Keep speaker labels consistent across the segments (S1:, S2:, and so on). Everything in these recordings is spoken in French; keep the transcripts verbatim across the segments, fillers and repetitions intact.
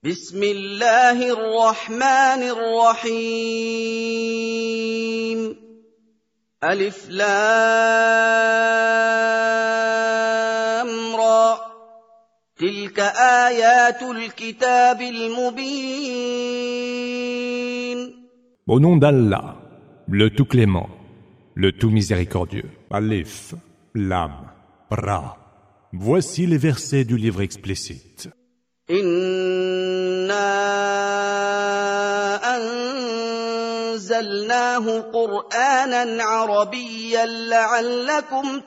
S1: بسم الله الرحمن الرحيم ألف لام را تلك آيات الكتاب المبين.
S2: Au nom d'Allah, le tout clément, le tout miséricordieux.
S3: Alif, Lam, Ra. Voici les versets du livre explicite.
S1: إنا أنزلناه قرآنا عربيا لعلكم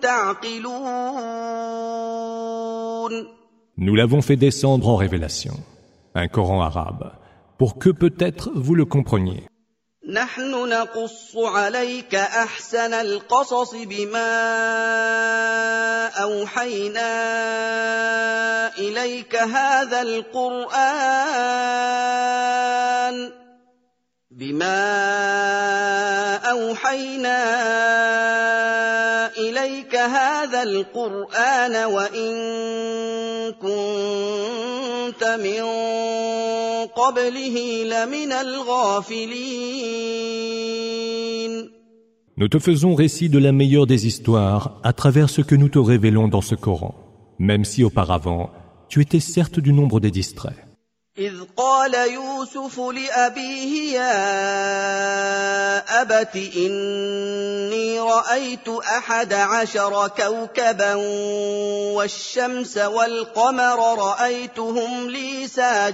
S1: تعقلون.
S2: Nous l'avons fait descendre en révélation, un Coran arabe, pour que peut-être vous le compreniez.
S1: نحن نقص عليك أحسن القصص بما أوحينا إليك هذا القرآن بما أوحينا إليك هذا القرآن وإن كنت من قبله لمن الغافلين.
S2: Nous te faisons récit de la meilleure des histoires à travers ce que nous te révélons dans ce Coran, même si auparavant tu étais certes du nombre des distraits.
S1: إذ قال يوسف لأبيه يا أبت إني رأيت أحد عشر كوكبا والشمس والقمر رأيتهم لي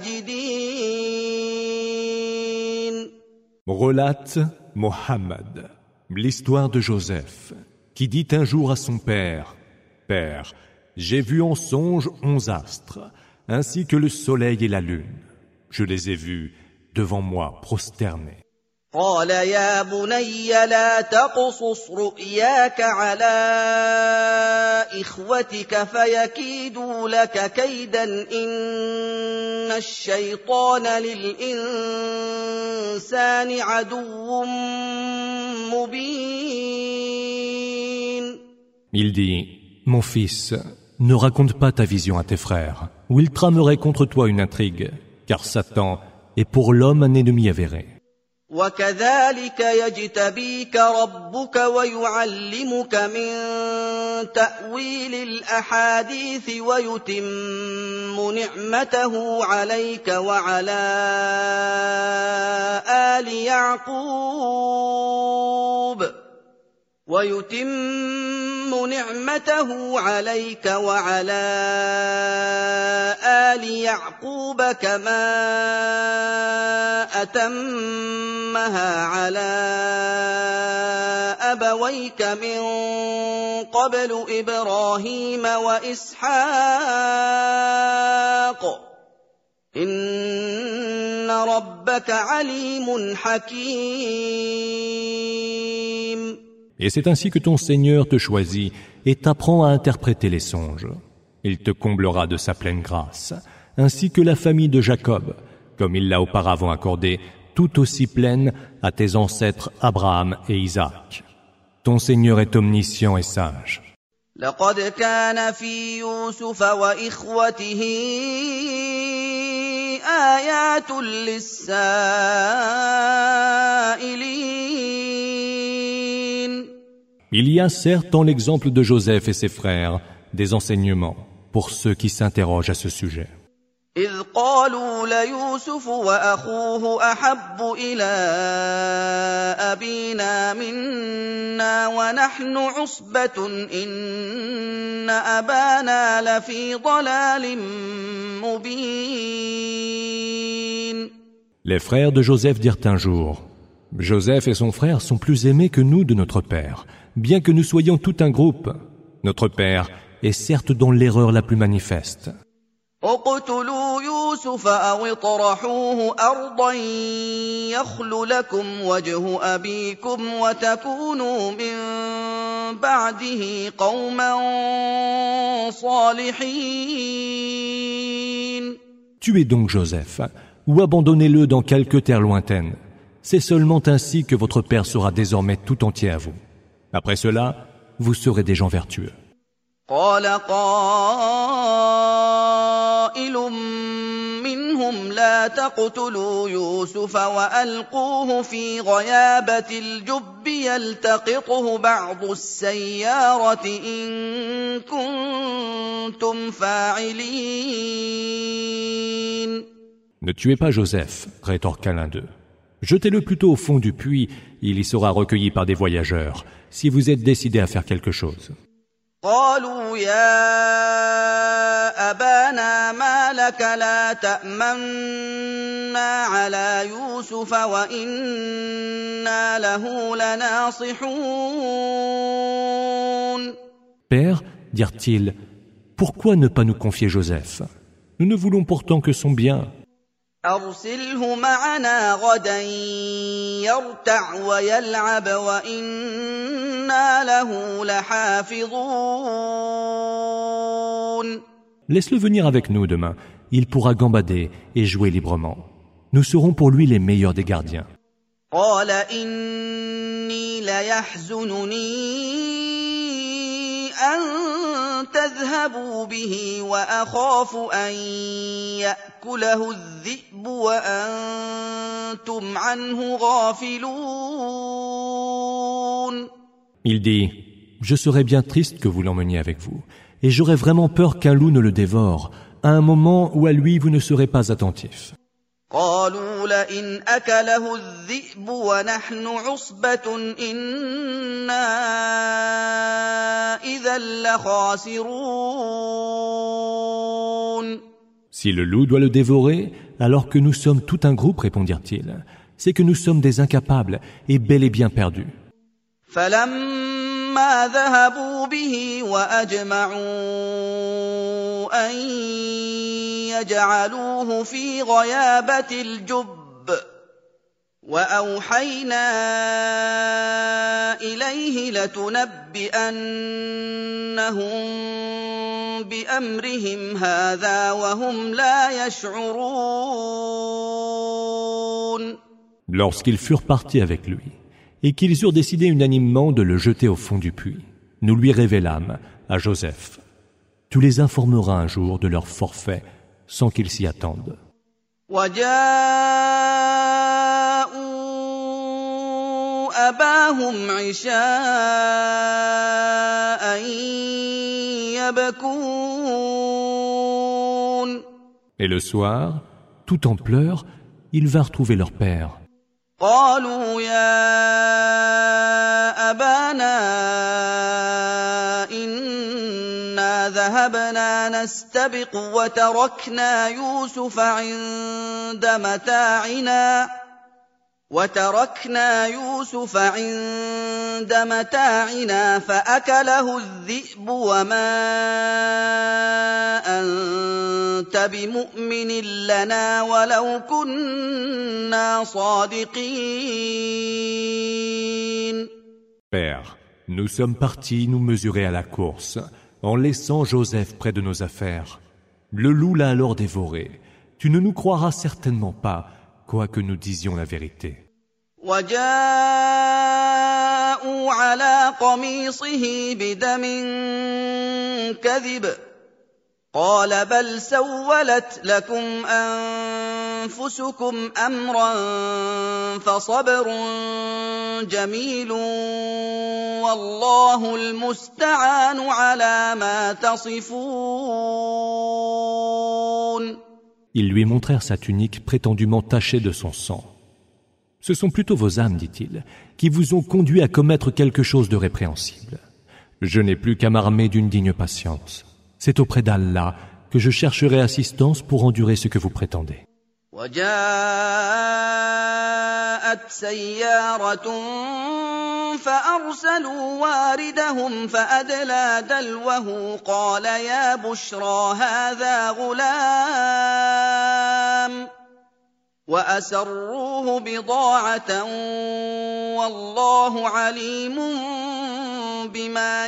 S1: ساجدين.
S3: Relate Mohammed l'histoire de Joseph, qui dit un jour à son père, « Père, j'ai vu en songe onze astres, ainsi que le soleil et la lune. Je les ai vus devant moi prosternés. »
S1: قال يا بني لا تقصص رؤياك على إخوتك فيكيدوا لك كيدا إن الشيطان للإنسان عدو مبين.
S2: Il dit, mon fils, ne raconte pas ta vision à tes frères, ou ils trameraient contre toi une intrigue, car Satan est pour l'homme un ennemi avéré.
S1: وكذلك يجتبيك ربك ويعلمك من تأويل الأحاديث ويتم نعمته عليك وعلى آل يعقوب ويتم نعمته عليك وعلى آل يعقوب كما أتمها على أبويك من قبل إبراهيم وإسحاق إن ربك عليم حكيم.
S2: Et c'est ainsi que ton Seigneur te choisit et t'apprend à interpréter les songes. Il te comblera de sa pleine grâce, ainsi que la famille de Jacob, comme il l'a auparavant accordé, tout aussi pleine à tes ancêtres Abraham et Isaac. Ton Seigneur est omniscient et sage.
S1: لقد كان في يوسف وإخوته آيات للسائلين.
S2: Il y a certes dans l'exemple de Joseph et ses frères des enseignements pour ceux qui s'interrogent à ce sujet.
S1: إذ قالوا ليوسف وأخوه أحب إلى أبينا منا ونحن عصبة إن أبانا لفي ضلال مبين.
S2: Les frères de Joseph dirent un jour, Joseph et son frère sont plus aimés que nous de notre père, bien que nous soyons tout un groupe. Notre père est certes dans l'erreur la plus manifeste.
S1: اقتلوا يوسف أو اطرحوه أرضا يخل لكم وجه أبيكم وتكونوا من بعده قوما صالحين.
S2: Tuez donc Joseph, ou abandonnez-le dans quelque terre lointaine. C'est seulement ainsi que votre père sera désormais tout entier à vous. Après cela, vous serez des gens vertueux.
S1: قال قائل منهم لهم لا تقتلوا يوسف وألقوه في غيابة الجب يلتقطه بعض السيارة إن كنتم فاعلين.
S2: Ne tuez pas Joseph, rétorqua l'un d'eux. Jetez-le plutôt au fond du puits, il y sera recueilli par des voyageurs, si vous êtes décidés à faire quelque chose.
S1: قالوا يا أبانا ما لك لا تأمنا على يوسف وإنا له لناصحون.
S2: Père, dirent-ils, pourquoi ne pas nous confier Joseph? Nous ne voulons pourtant que son bien.
S1: أرسله معنا غدا يرتع ويلعب وإنا له لحافظون.
S2: Laisse-le venir avec nous demain. Il pourra gambader et jouer librement. Nous serons pour lui les meilleurs des gardiens.
S1: قال إني ليحزنني أن تذهبوا به وأخاف أن يأكله الذئب وأنتم عنه غافلون.
S2: Il dit, je serais bien triste que vous l'emmeniez avec vous, et j'aurais vraiment peur qu'un loup ne le dévore, à un moment où à lui vous ne serez pas attentifs.
S1: قالوا لئن أكله الذئب ونحن عصبة إنا إذا لخاسرون.
S2: Si le loup doit le dévorer, alors que nous sommes tout un groupe, répondirent-ils, c'est que nous sommes des incapables et bel et bien perdus.
S1: فلما ذهبوا به وأجمعوا أن يجعلوه في غيابة الجب وأوحينا إليه لتنبئنهم بأمرهم هذا وهم لا يشعرون.
S2: Lorsqu'ils furent partis avec lui, et qu'ils eurent décidé unanimement de le jeter au fond du puits, nous lui révélâmes à Joseph. Tu les informeras un jour de leur forfait sans qu'ils s'y attendent.
S1: وجاءوا أباهم عشاء يبكون.
S2: Et le soir, tout en pleurs, ils vinrent trouver leur père.
S1: قالوا يا أبانا إنا ذهبنا نستبق وتركنا يوسف عند متاعنا وتركنا يوسف عند متاعنا فأكله الذئب وما أنت بمؤمن لنا ولو كنا صادقين.
S2: Père, nous sommes partis nous mesurer à la course, en laissant Joseph près de nos affaires. Le loup l'a alors dévoré. Tu ne nous croiras certainement pas, quoique nous disions la vérité.
S1: وجاءوا على قميصه بدم كذب قال بل سولت لكم أنفسكم أمرا فصبر جميل والله المستعان على ما تصفون.
S2: Ils lui montrèrent sa tunique prétendument tachée de son sang. Ce sont plutôt vos âmes, dit-il, qui vous ont conduit à commettre quelque chose de répréhensible. Je n'ai plus qu'à m'armer d'une digne patience. C'est auprès d'Allah que je chercherai assistance pour endurer ce que vous prétendez.
S1: وجاءت سيارة فأرسلوا واردهم فأدلى دلوه قال يا بشرى هذا غلام وأسروه بضاعة والله عليم بما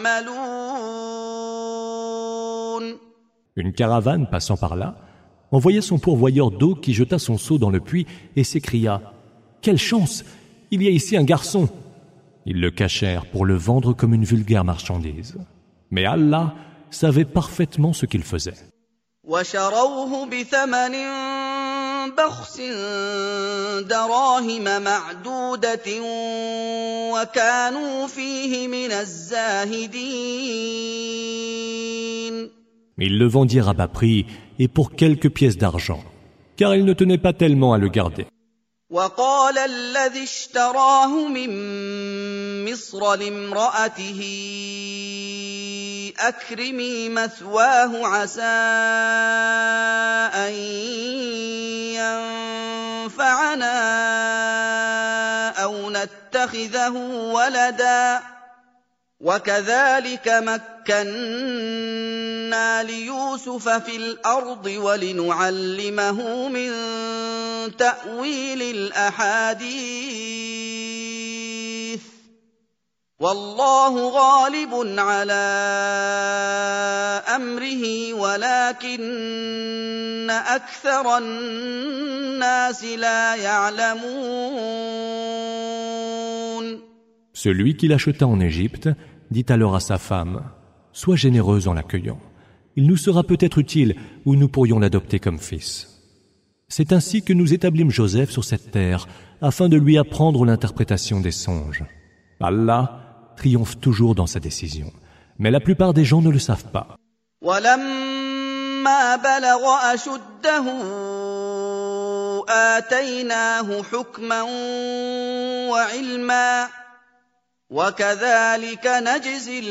S1: يعملون.
S2: Une caravane passant par là envoya son pourvoyeur d'eau qui jeta son seau dans le puits et s'écria « Quelle chance! Il y a ici un garçon !» Ils le cachèrent pour le vendre comme une vulgaire marchandise. Mais Allah savait parfaitement ce qu'il faisait.
S1: وشروه بثمن بخس دراهم معدودة وكانوا فيه من الزاهدين.
S2: Ils le vendirent à bas prix et pour quelques pièces d'argent, car ils ne tenaient pas tellement à le garder.
S1: وقال الذي اشتراه من مصر لامرأته أكرمي مثواه عسى أن ينفعنا أو نتخذه ولدا وكذلك مكنا ليوسف في الأرض ولنعلمه من تأويل الأحاديث والله غالب على أمره ولكن أكثر الناس لا يعلمون.
S2: Celui qui l'acheta en Égypte dit alors à sa femme « Sois généreuse en l'accueillant. Il nous sera peut-être utile ou nous pourrions l'adopter comme fils. » C'est ainsi que nous établîmes Joseph sur cette terre afin de lui apprendre l'interprétation des songes. Allah triomphe toujours dans sa décision, mais la plupart des gens ne le savent pas.
S1: وَلَمَّا بَلَغَ أَشُدَّهُ آتَيْنَاهُ حُكْمًا وَعِلْمًا وَكَذَلِكَ نَجْزِي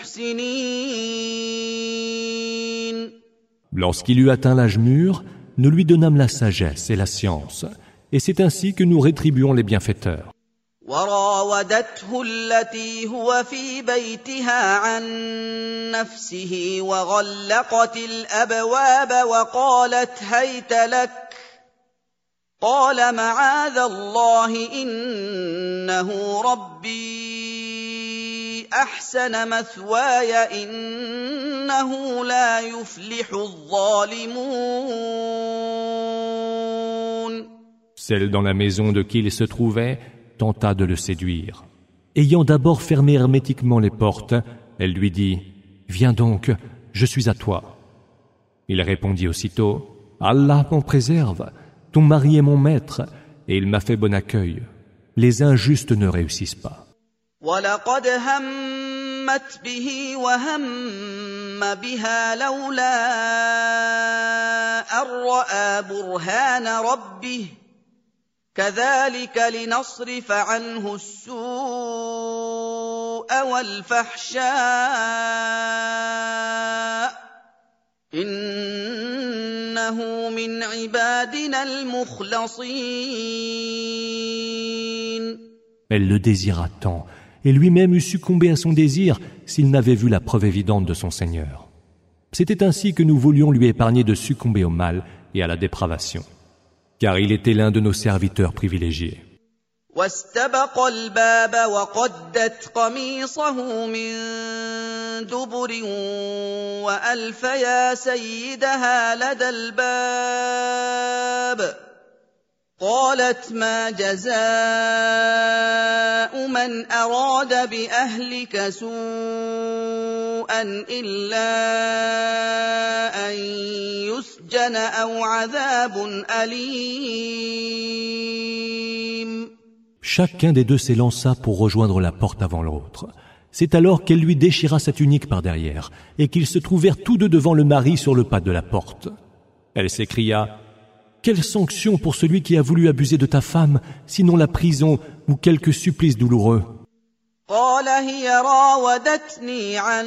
S1: الْمُحْسِنِينَ.
S2: Lorsqu'il eut atteint l'âge mûr, nous lui donnâmes la sagesse et la science, et c'est ainsi que nous rétribuons les bienfaiteurs.
S1: وراودته التي هو في بيتها عن نفسه وغلقت الأبواب وقالت هيت لك قال معاذ الله إنه ربي أحسن مثواي إنه لا يفلح الظالمون.
S2: Celle dans la maison de qui il se trouvait tenta de le séduire. Ayant d'abord fermé hermétiquement les portes, elle lui dit « Viens donc, je suis à toi. » Il répondit aussitôt « Allah m'en préserve, ton mari est mon maître, et il m'a fait bon accueil. Les injustes ne réussissent pas. »
S1: وَلَقَدْ هَمَّتْ بِهِ وَهَمَّ بِهَا لَوْلَا أَن رَّأَىٰ بُرْهَانَ رَبِّهِ كَذَلِكَ لِنَصْرِفَ عَنْهُ السُّوءَ وَالْفَحْشَاءَ إِنَّهُ مِنْ عِبَادِنَا الْمُخْلَصِينَ.
S2: Elle le désira tant, et lui-même eût succombé à son désir s'il n'avait vu la preuve évidente de son Seigneur. C'était ainsi que nous voulions lui épargner de succomber au mal et à la dépravation, car il était l'un de nos serviteurs privilégiés.
S1: واستبق الباب وقدت قميصه من دبر وألف يا سيدها لدى الباب قالت ما جزاء من أراد بأهلك سوءا إلا أن يسجن أو عذاب أليم.
S2: Chacun des deux s'élança pour rejoindre la porte avant l'autre. C'est alors qu'elle lui déchira sa tunique par derrière et qu'ils se trouvèrent tous deux devant le mari sur le pas de la porte. Elle s'écria « Quelle sanction pour celui qui a voulu abuser de ta femme, sinon la prison ou quelque supplice douloureux ?»
S1: قال هي راودتني عن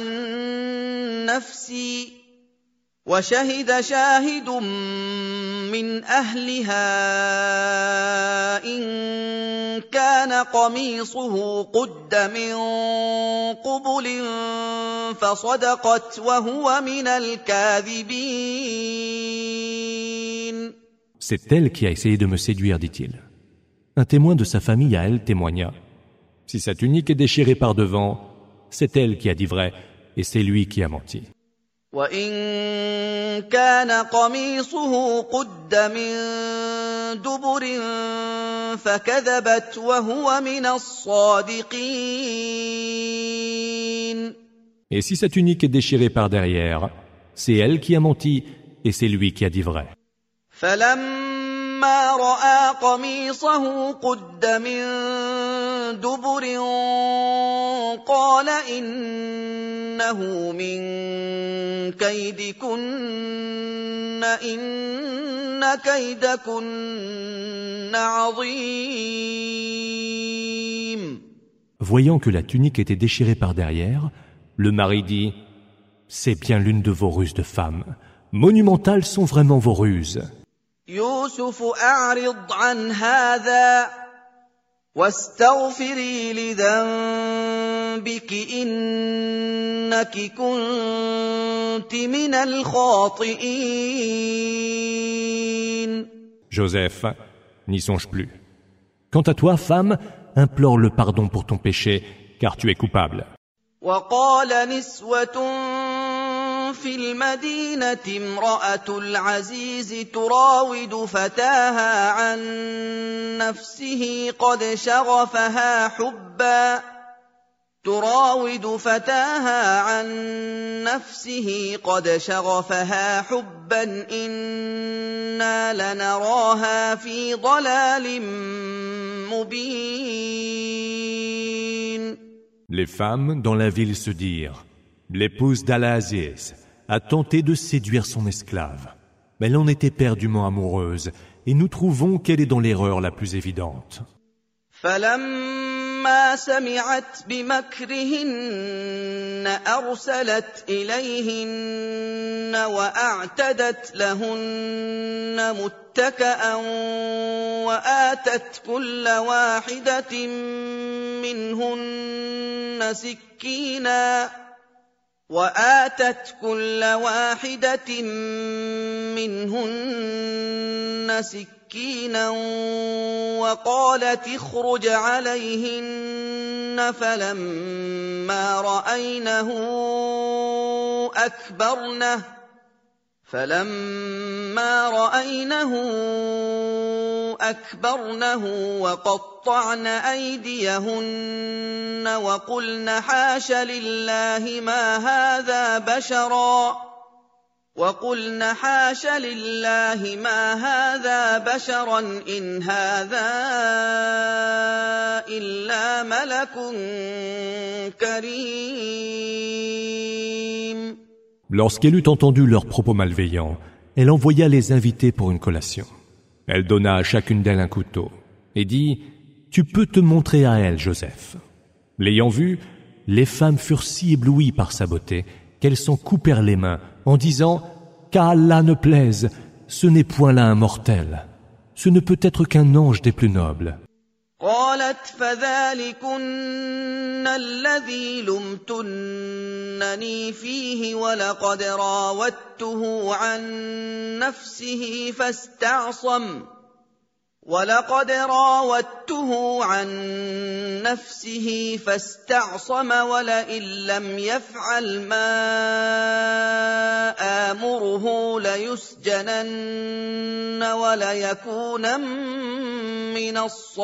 S1: نفسي وشهد شاهد من أهلها إن كان قميصه قد من قبل فصدقت وهو من الكاذبين.
S2: C'est elle qui a essayé de me séduire, dit-il. Un témoin de sa famille à elle témoigna. Si sa tunique est déchirée par devant, c'est elle qui a dit vrai et c'est lui qui a menti.
S1: وَإِن كَانَ قَمِيصُهُ قُدَّ مِن دُبُرٍ فَكَذَبَتْ وَهُوَ مِنَ الصَّادِقِينَ.
S2: Et si sa tunique est déchirée par derrière, c'est elle qui a menti et c'est lui qui a dit vrai.
S1: فَلَمَّا فلما رأى قميصه قد من دبر قال إنه من كيدكن إن كيدكن عظيم.
S2: Voyant que la tunique était déchirée par derrière, le mari dit « C'est bien l'une de vos ruses de femme. Monumentales sont vraiment vos ruses. »
S1: يوسف أعرض عن هذا واستغفري لذنبك إنك كنت من الخاطئين.
S2: Joseph, n'y songe plus. Quant à toi, femme, implore le pardon pour ton péché, car tu es coupable.
S1: وقال نسوة في المدينة امرأة العزيز تراود فتاها عن نفسه قد شغفها حبا تراود فتاها عن نفسه قد شغفها حبا إنا لنراها في ضلال مبين.
S2: Les femmes dans la ville se dirent « L'épouse d'Al-Aziz a tenté de séduire son esclave. Mais elle en est éperdument amoureuse et nous trouvons qu'elle est dans l'erreur la plus évidente. »
S1: فلما سمعت بمكرهن أرسلت إليهن وأعتدت لهن متكأ وآتت كل واحدة منهن سكينا وآتت كل واحدة منهن سكينا وقالت اخرج عليهن فلما رأينه أكبرنه فلما رأينه أكبرنه وقطعن أيديهن وقلن حاش لله ما هذا بشرا وقلن حاش لله ما هذا بشرا إن هذا إلا ملك كريم.
S2: Lorsqu'elle eut entendu leurs propos malveillants, elle envoya les inviter pour une collation. Elle donna à chacune d'elles un couteau et dit « Tu peux te montrer à elle, Joseph. » L'ayant vu, les femmes furent si éblouies par sa beauté qu'elles s'en coupèrent les mains en disant « Qu'Allah ne plaise, ce n'est point là un mortel. Ce ne peut être qu'un ange des plus nobles. »
S1: قالت فذلكن الذي لمتنني فيه ولقد راودته عن نفسه فاستعصم ولقد راودته عن نفسه فاستعصم ولئن لم يفعل ما آمره ليسجنن وليكونن من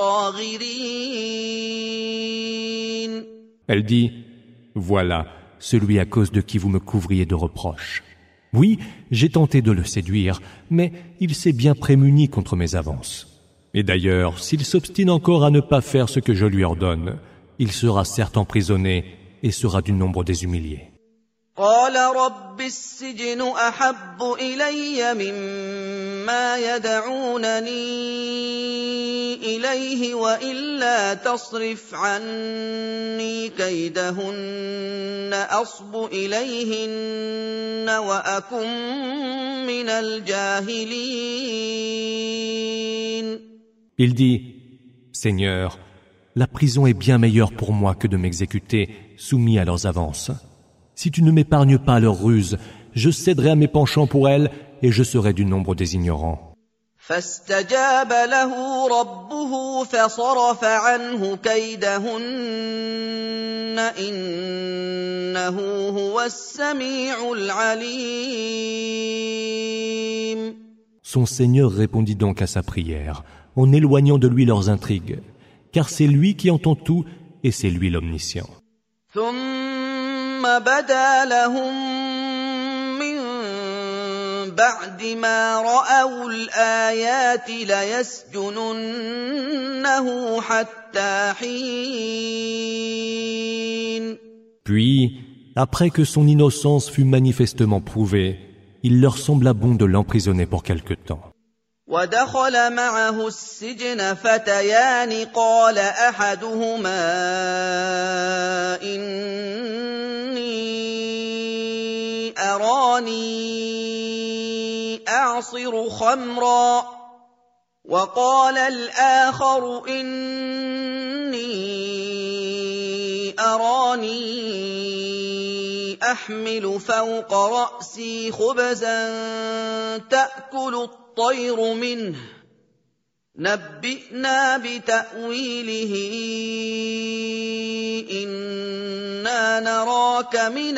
S1: الصاغرين.
S2: Elle dit « Voilà celui à cause de qui vous me couvriez de reproches. Oui, j'ai tenté de le séduire, mais il s'est bien prémuni contre mes avances. Et d'ailleurs, s'il s'obstine encore à ne pas faire ce que je lui ordonne, il sera certes emprisonné et sera du nombre des humiliés.
S1: قال رب السجن أحب إلي مما يدعونني إليه وإلا تصرف عني كيدهن أصب إليهن وأكن من الجاهلين.
S2: Il dit, Seigneur, la prison est bien meilleure pour moi que de m'exécuter soumis à leurs avances. Si tu ne m'épargnes pas leurs ruses, je céderai à mes penchants pour elles et je serai du nombre des ignorants.
S1: فاستجاب له ربه فصرف عنه كيدهن إنه هو السميع العليم.
S2: Son Seigneur répondit donc à sa prière en éloignant de lui leurs intrigues, car c'est lui qui entend tout et c'est lui l'omniscient.
S1: ثم بدا لهم من بعد ما رأوا الآيات ليسجننه حتى حين.
S2: Puis, après que son innocence fut manifestement prouvée, il leur sembla bon de l'emprisonner pour quelque temps.
S1: ودخل معه السجن فتيان قال أحدهما إني أراني أعصر خمرا وقال الآخر إني أراني أحمل فوق رأسي خبزا تأكل الطير منه نبئنا بتأويله إنا نراك من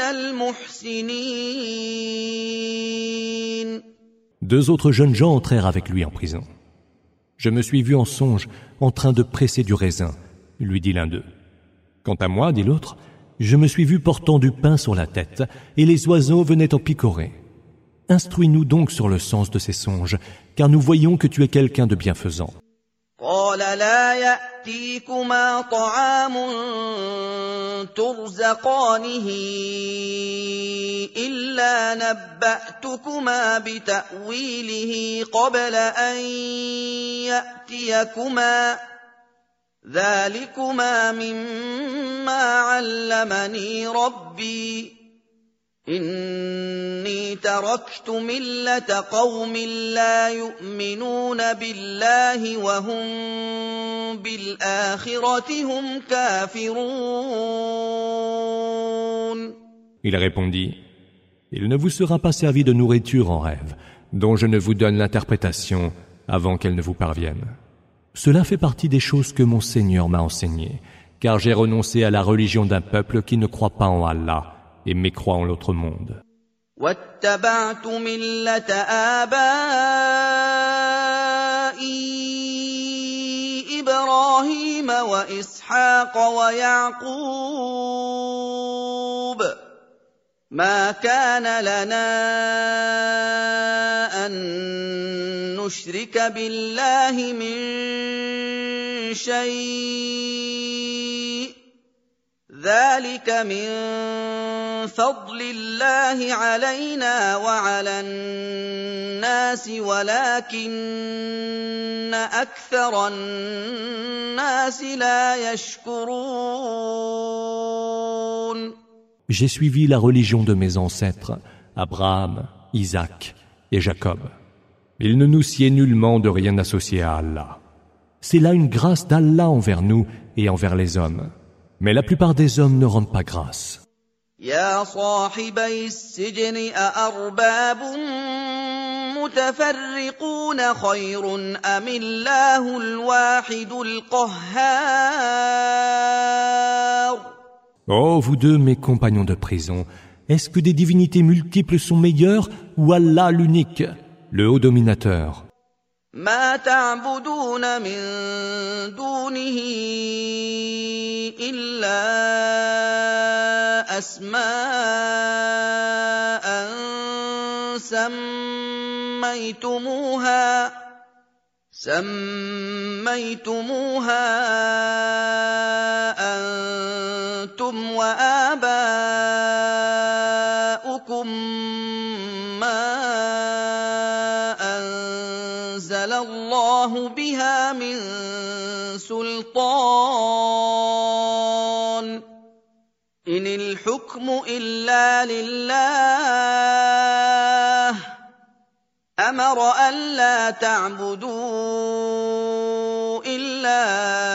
S1: المحسنين.
S2: Deux autres jeunes gens entrèrent avec lui en prison. Je me suis vu en songe en train de presser du raisin, lui dit l'un d'eux. Quant à moi, dit l'autre, je me suis vu portant du pain sur la tête et les oiseaux venaient en picorer. Instruis-nous donc sur le sens de ces songes, car nous voyons que tu es quelqu'un de bienfaisant.
S1: قال لا يأتيكما طعام ترزقانه إلا نبأتكما بتأويله قبل أن يأتيكما ذلكما مما علمني ربي إني تركت ملة قوم لا يؤمنون بالله وهم بالآخرة هم كافرون.
S2: Il répondit, il ne vous sera pas servi de nourriture en rêve, dont je ne vous donne l'interprétation avant qu'elle ne vous parvienne. Cela fait partie des choses que mon Seigneur m'a enseignées, car j'ai renoncé à la religion d'un peuple qui ne croit pas en Allah et mécroit en l'autre monde.
S1: واتبعت ملة آبائي إبراهيم وإسحاق ويعقوب ما كان لنا أن نشرك بالله من شيء ذلك من فضل الله علينا وعلى الناس ولكن أكثر الناس لا يشكرون.
S2: J'ai suivi la religion de mes ancêtres, Abraham, Isaac et Jacob. Il ne nous sied nullement de rien associer à Allah. C'est là une grâce d'Allah envers nous et envers les hommes. Mais la plupart des hommes ne rendent pas grâce.
S1: يا صاحبي السجن أأرباب متفرقون خير أم الله الواحد القهار.
S2: Oh, vous deux, mes compagnons de prison, est-ce que des divinités multiples sont meilleures ou Allah l'unique, le haut dominateur?
S1: ما تعبدون من دونه إلا أسماء سميتموها سميتموها أنتم وآباؤكم ما أنزل الله بها من سلطان إن الحكم إلا لله أمر ألا تعبدوا إلا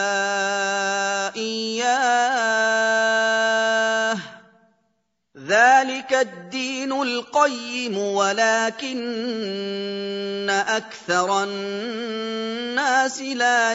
S1: إياه ذلك الدين القيم ولكن أكثر الناس لا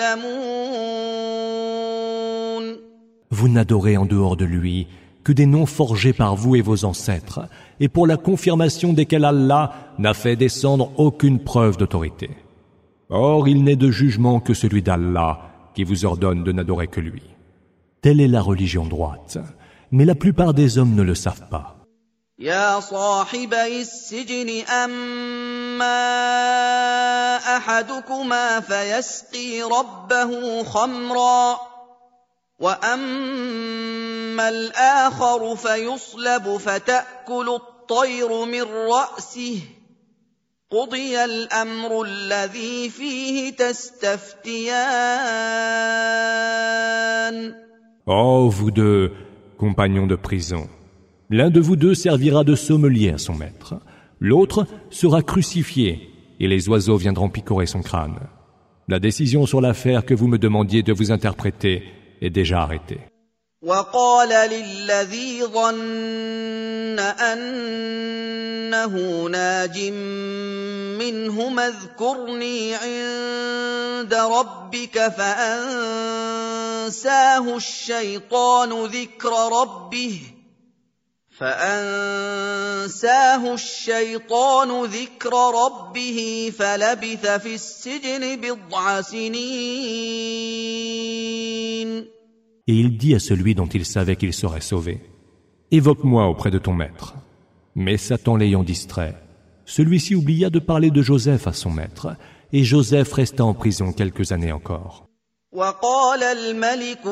S1: يعلمون.
S2: Vous n'adorez en dehors de lui que des noms forgés par vous et vos ancêtres, et pour la confirmation desquels Allah n'a fait descendre aucune preuve d'autorité. Or, il n'est de jugement que celui d'Allah qui vous ordonne de n'adorer que lui. Telle est la religion droite, mais la plupart des hommes ne le savent pas.
S1: يا صاحبي السجن أما أحدكما فيسقي ربه خمرا وأما الآخر فيصلب فتأكل الطير من رأسه قضي الأمر الذي فيه تستفتيان.
S2: Oh, vous deux, compagnons de prison, l'un de vous deux servira de sommelier à son maître, l'autre sera crucifié et les oiseaux viendront picorer son crâne. La décision sur l'affaire que vous me demandiez de vous interpréter est déjà arrêtée.
S1: وقال للذي ظن أنه ناج منهما اذكرني عند ربك فأنساه الشيطان ذكر ربه فأنساه الشيطان ذكر ربه فلبث في السجن بضع سنين.
S2: Et il dit à celui dont il savait qu'il serait sauvé, « Évoque-moi auprès de ton maître. » Mais Satan l'ayant distrait, celui-ci oublia de parler de Joseph à son maître, et Joseph resta en prison quelques années encore.
S1: وقال الملك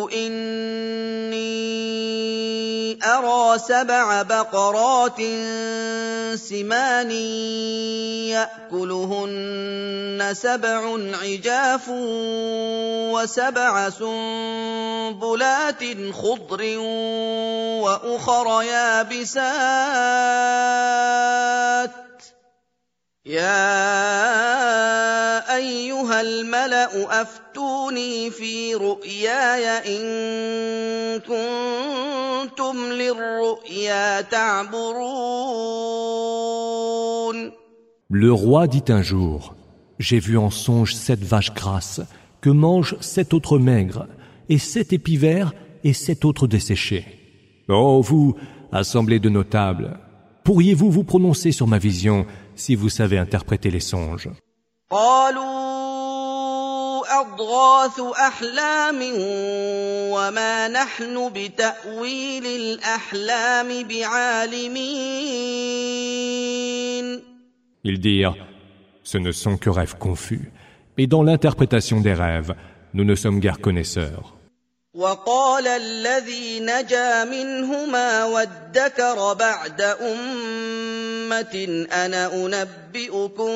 S1: إني أرى سبع بقرات سمان يأكلهن سبع عجاف وسبع سنبلات خضر وأخر يابسات يا أيها الملأ أفتوني في رؤياي إن كنتم للرؤيا تعبرون.
S2: Le roi dit un jour, « J'ai vu en songe sept vaches grasses que mangent sept autres maigres, et sept épis verts et sept autres desséchés. Oh, vous, assemblée de notables, pourriez-vous vous prononcer sur ma vision si vous savez interpréter les songes ?»
S1: قالوا أضغاث أحلام وما نحن بتأويل الأحلام بعالمين.
S2: Ils dirent, ce ne sont que rêves confus, et dans l'interprétation des rêves, nous ne sommes guère connaisseurs.
S1: وقال الذي نجا منهما وادكر بعد أمة أنا أنبئكم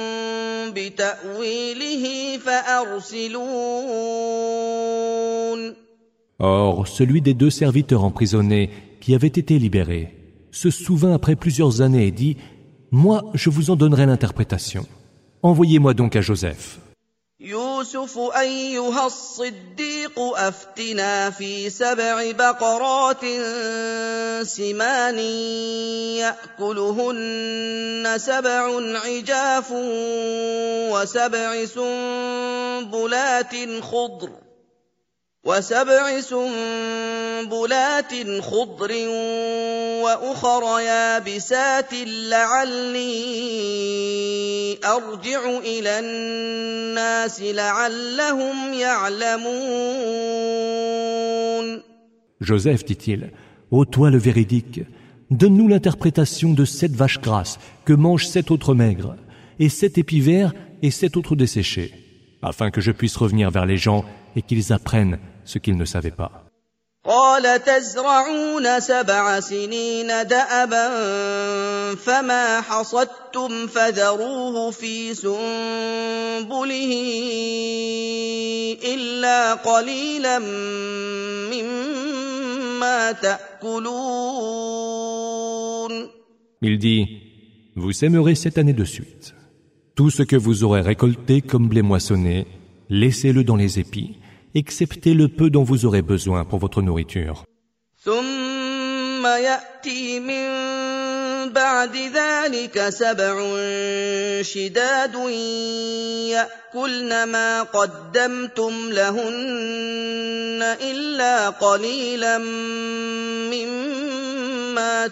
S1: بتأويله فأرسلون.
S2: Or, celui des deux serviteurs emprisonnés qui avait été libéré se souvint après plusieurs années et dit, « Moi, je vous en donnerai l'interprétation. Envoyez-moi donc à Joseph. »
S1: يوسف أيها الصديق أفتنا في سبع بقرات سمان يأكلهن سبع عجاف وسبع سنبلات خضر وسبع سنبلات خضر وأخر يابسات لعلي أرجع إلى الناس لعلهم يعلمون.
S2: Joseph, dit-il, ô toi le véridique, donne-nous l'interprétation de sept vaches grasses que mangent sept autres maigres, et sept épis verts et sept autres desséchés, afin que je puisse revenir vers les gens et qu'ils apprennent ce qu'ils ne savaient pas.
S1: قال تزرعون سبع سنين دأبا فما حصدتم فذروه في سنبله إلا قليلا مما تأكلون.
S2: Il dit, vous sèmerez cette année de suite. Tout ce que vous aurez récolté comme blé moissonné, laissez-le dans les épis, excepté le peu dont vous aurez besoin pour votre nourriture.
S1: ثم يأتي من بعد ذلك سبع شداد يأكلن ما قدمتم لهن إلا قليلا مما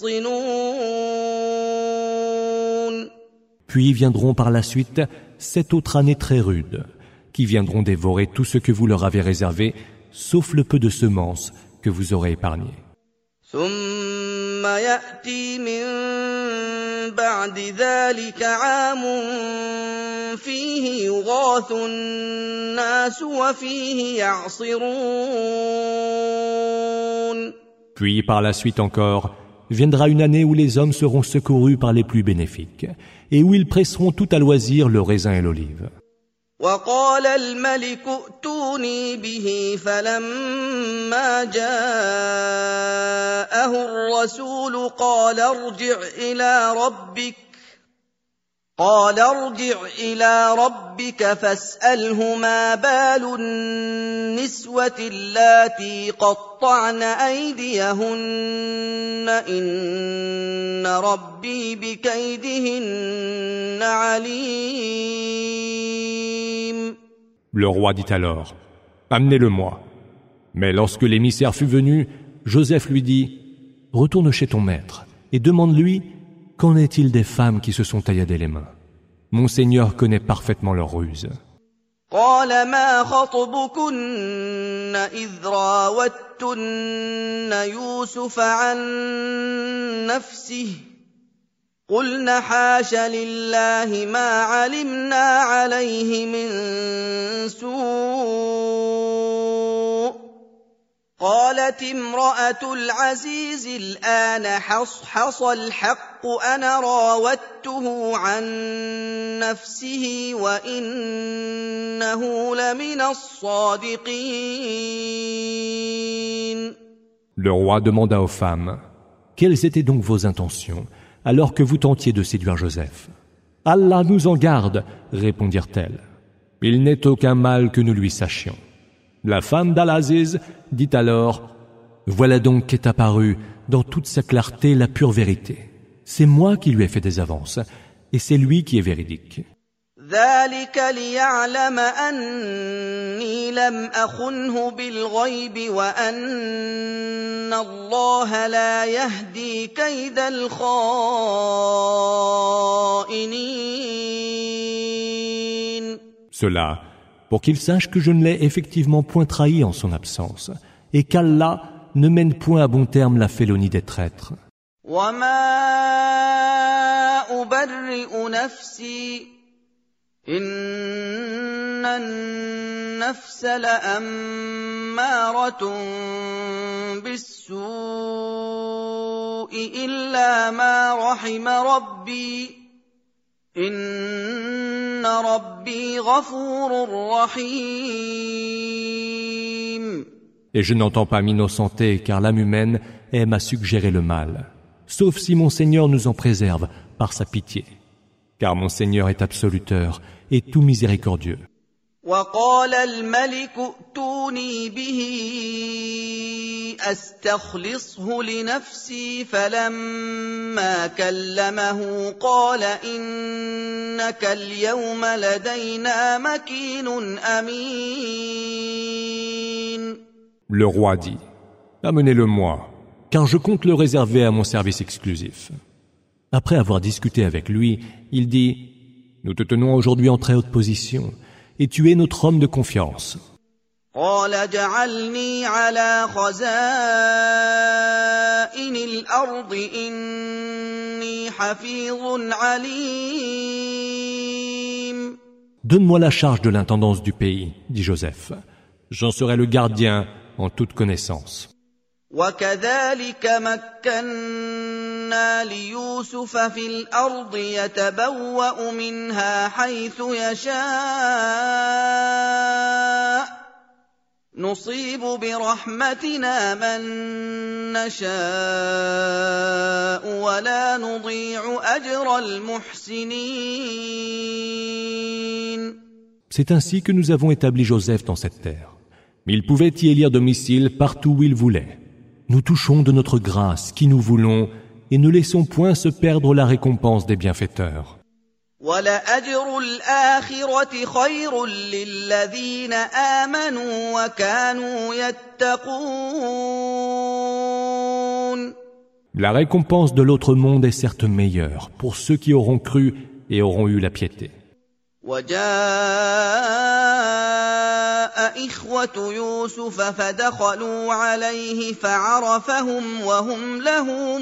S1: تحصنون.
S2: Puis viendront par la suite sept autres années très rudes, qui viendront dévorer tout ce que vous leur avez réservé, sauf le peu de semences que vous aurez épargné.
S1: ثم يأتي من بعد ذلك عام فيه يغاث الناس وفيه يعصرون.
S2: Puis par la suite encore, viendra une année où les hommes seront secourus par les plus bénéfiques, et où ils presseront tout à loisir le raisin et l'olive.
S1: وقال الملك ائتوني به فلما جاءه الرسول قال ارجع إلى ربك قال ارجع إلى ربك فاسأله ما بال النسوة اللاتي قطعن أيديهن إن ربي بكيدهن عليم.
S2: Le roi dit alors, « Amenez-le-moi. » Mais lorsque l'émissaire fut venu, Joseph lui dit, « Retourne chez ton maître et demande-lui, qu'en est-il des femmes qui se sont tailladées les mains? Mon Seigneur connaît parfaitement leurs ruses. »
S1: قال ما خطبكن إذ راوتن يوسف عن نفسه قلن حاش لله ما علمنا عليه من سوء قالت امرأة العزيز الآن حصحص الحق أنا راودته عن نفسه وإنه لمن الصادقين.
S2: Le roi demanda aux femmes, « Quelles étaient donc vos intentions alors que vous tentiez de séduire Joseph? » « Allah nous en garde, répondirent-elles. « Il n'est aucun mal que nous lui sachions. » La femme d'Al-Aziz dit alors, « Voilà donc qu'est apparue dans toute sa clarté la pure vérité. C'est moi qui lui ai fait des avances, et c'est lui qui est véridique. »
S1: ذلك ليعلم أني لم أخنه بالغيب وأن الله لا يهدي كيد الخائنين.
S2: Cela, pour qu'il sache que je ne l'ai effectivement point trahi en son absence, et qu'Allah ne mène point à bon terme la félonie des traîtres.
S1: وما أبرئ نفسي إن النفس لأمارة بالسوء إلا ما رحم ربي إن ربي غفور رحيم.
S2: Et je n'entends pas m'innocenter, car l'âme humaine aime à suggérer le mal, sauf si mon Seigneur nous en préserve par sa pitié, car mon Seigneur est absoluteur et tout miséricordieux.
S1: وقال الملك ائتوني به أستخلصه لنفسي فلما كلمه قال إنك اليوم لدينا مكين أمين.
S2: Le roi dit, « Amenez-le-moi, car je compte le réserver à mon service exclusif. » Après avoir discuté avec lui, il dit, « Nous te tenons aujourd'hui en très haute position, et tu es notre homme de confiance. »
S1: قال اجعلني على خزائن الأرض إني حفيظ عليم.
S2: Donne-moi la charge de l'intendance du pays, dit Joseph. J'en serai le gardien en toute connaissance.
S1: وكذلك مكنا ليوسف في الأرض يتبوأ منها حيث يشاء نصيب برحمتنا من نشاء ولا نضيع أجر المحسنين.
S2: C'est ainsi que nous avons établi Joseph dans cette terre. Mais il pouvait y élire domicile partout où il voulait. Nous touchons de notre grâce qui nous voulons et ne laissons point se perdre la récompense des bienfaiteurs.
S1: وَلَأَجْرُ الْآخِرَةِ خَيْرٌ لِّلَّذِينَ آمَنُوا وَكَانُوا يَتَّقُونَ.
S2: La récompense de l'autre monde est certes meilleure pour ceux qui auront cru et auront eu la piété.
S1: وَجَاءَ إخوة يوسف فدخلوا عليه فعرفهم وهم له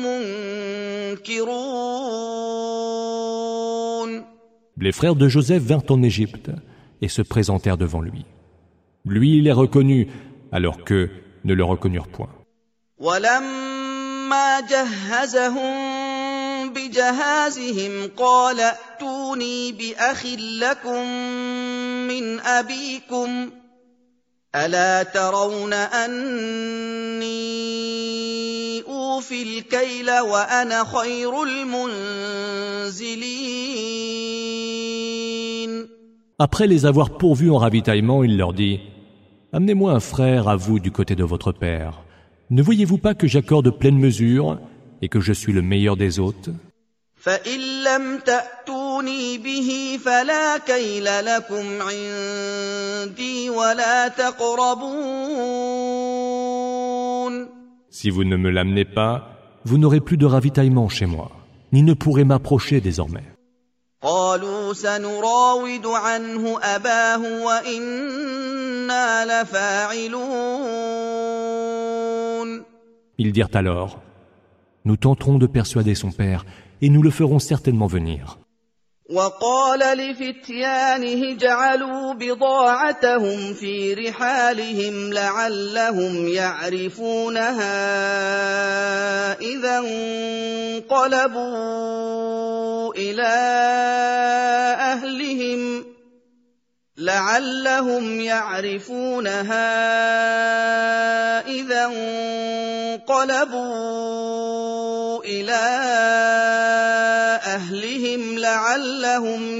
S1: منكرون.
S2: Les frères de Joseph vinrent en Égypte et se présentèrent devant lui. Lui, il les reconnut, alors qu'eux ne le reconnurent point.
S1: وَلَمَّا جَهَّزَهُم بِجَهَازِهِمْ قَالَ ائْتُونِي بِأَخٍ لَّكُم مِّنْ أَبِيكُمْ أَلَا تَرَوْنَ أَنِّي أُوفِي الْكَيْلَ وَأَنَا خَيْرُ الْمُنزِلِينَ.
S2: Après les avoir pourvus en ravitaillement, il leur dit: Amenez-moi un frère à vous du côté de votre père. Ne voyez-vous pas que j'accorde pleine mesure et que je suis le meilleur des hôtes?
S1: فَإِن لَّمْ تَأْتُونِي بِهِ فَلَا كَيْلَ لَكُمْ عِندِي وَلَا تَقْرَبُونَ.
S2: Si vous ne me l'amenez pas, vous n'aurez plus de ravitaillement chez moi, ni ne pourrez m'approcher désormais.
S1: قالوا سنراود عنه أباه وإنا لفاعلون.
S2: Ils dirent alors: Nous tenterons de persuader son père et nous le ferons certainement venir.
S1: وقال لفتيانه جعلوا بضاعتهم في رحالهم لعلهم يعرفونها إذا انقلبوا إلى أهلهم لعلهم يعرفونها إذا انقلبوا إلى أهلهم لعلهم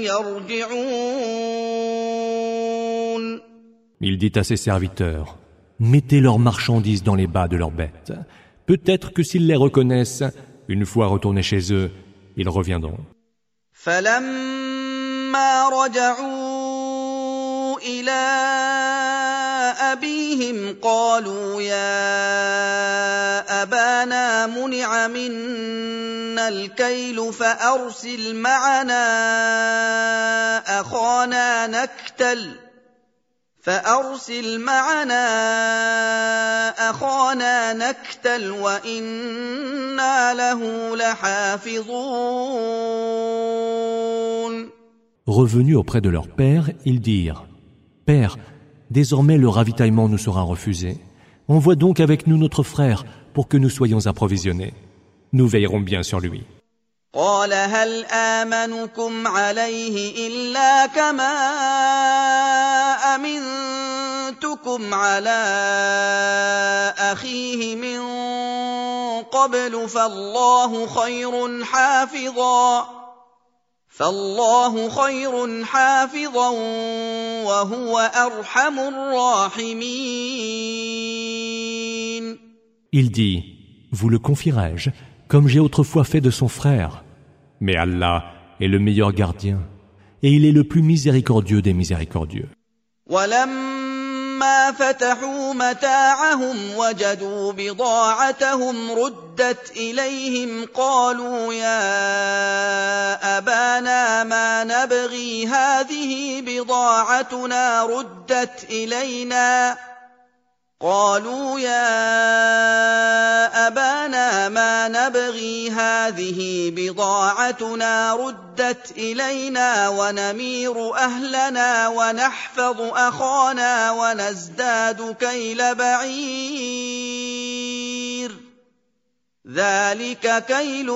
S1: يرجعون.
S2: Il dit à ses serviteurs: Mettez leurs marchandises dans les bas de leurs bêtes. Peut-être que s'ils les reconnaissent, une fois retournés chez eux, ils reviendront.
S1: فلما رجعوا إلى أبيهم قالوا يا أبانا منع منا الكيل فأرسل معنا أخانا نكتل فأرسل معنا أخانا نكتل وإنا له لحافظون.
S2: Revenus auprès de leur père, ils dirent: Père, désormais le ravitaillement nous sera refusé. Envoie donc avec nous notre frère pour que nous soyons approvisionnés. Nous veillerons bien sur lui.
S1: قال هل آمنكم عليه إلا كما أمنتكم على أخيه من قبل فالله خير حافظا فالله خير حافظا وهو أرحم الراحمين.
S2: Il dit: Vous le confierai-je, comme j'ai autrefois fait de son frère. Mais Allah est le meilleur gardien, et il est le plus miséricordieux des miséricordieux.
S1: وَلَمَّا فَتَحُوا مَتَاعَهُمْ وَجَدُوا بِضَاعَتَهُمْ رُدَّتْ إِلَيْهِمْ قَالُوا يَا أَبَانَا مَا نَبْغِي هَٰذِهِ بِضَاعَتُنَا رُدَّتْ إِلَيْنَا قالوا يا أبانا ما نبغي هذه بضاعتنا ردت إلينا ونمير أهلنا ونحفظ أخانا ونزداد كيل بعير ذلك كيل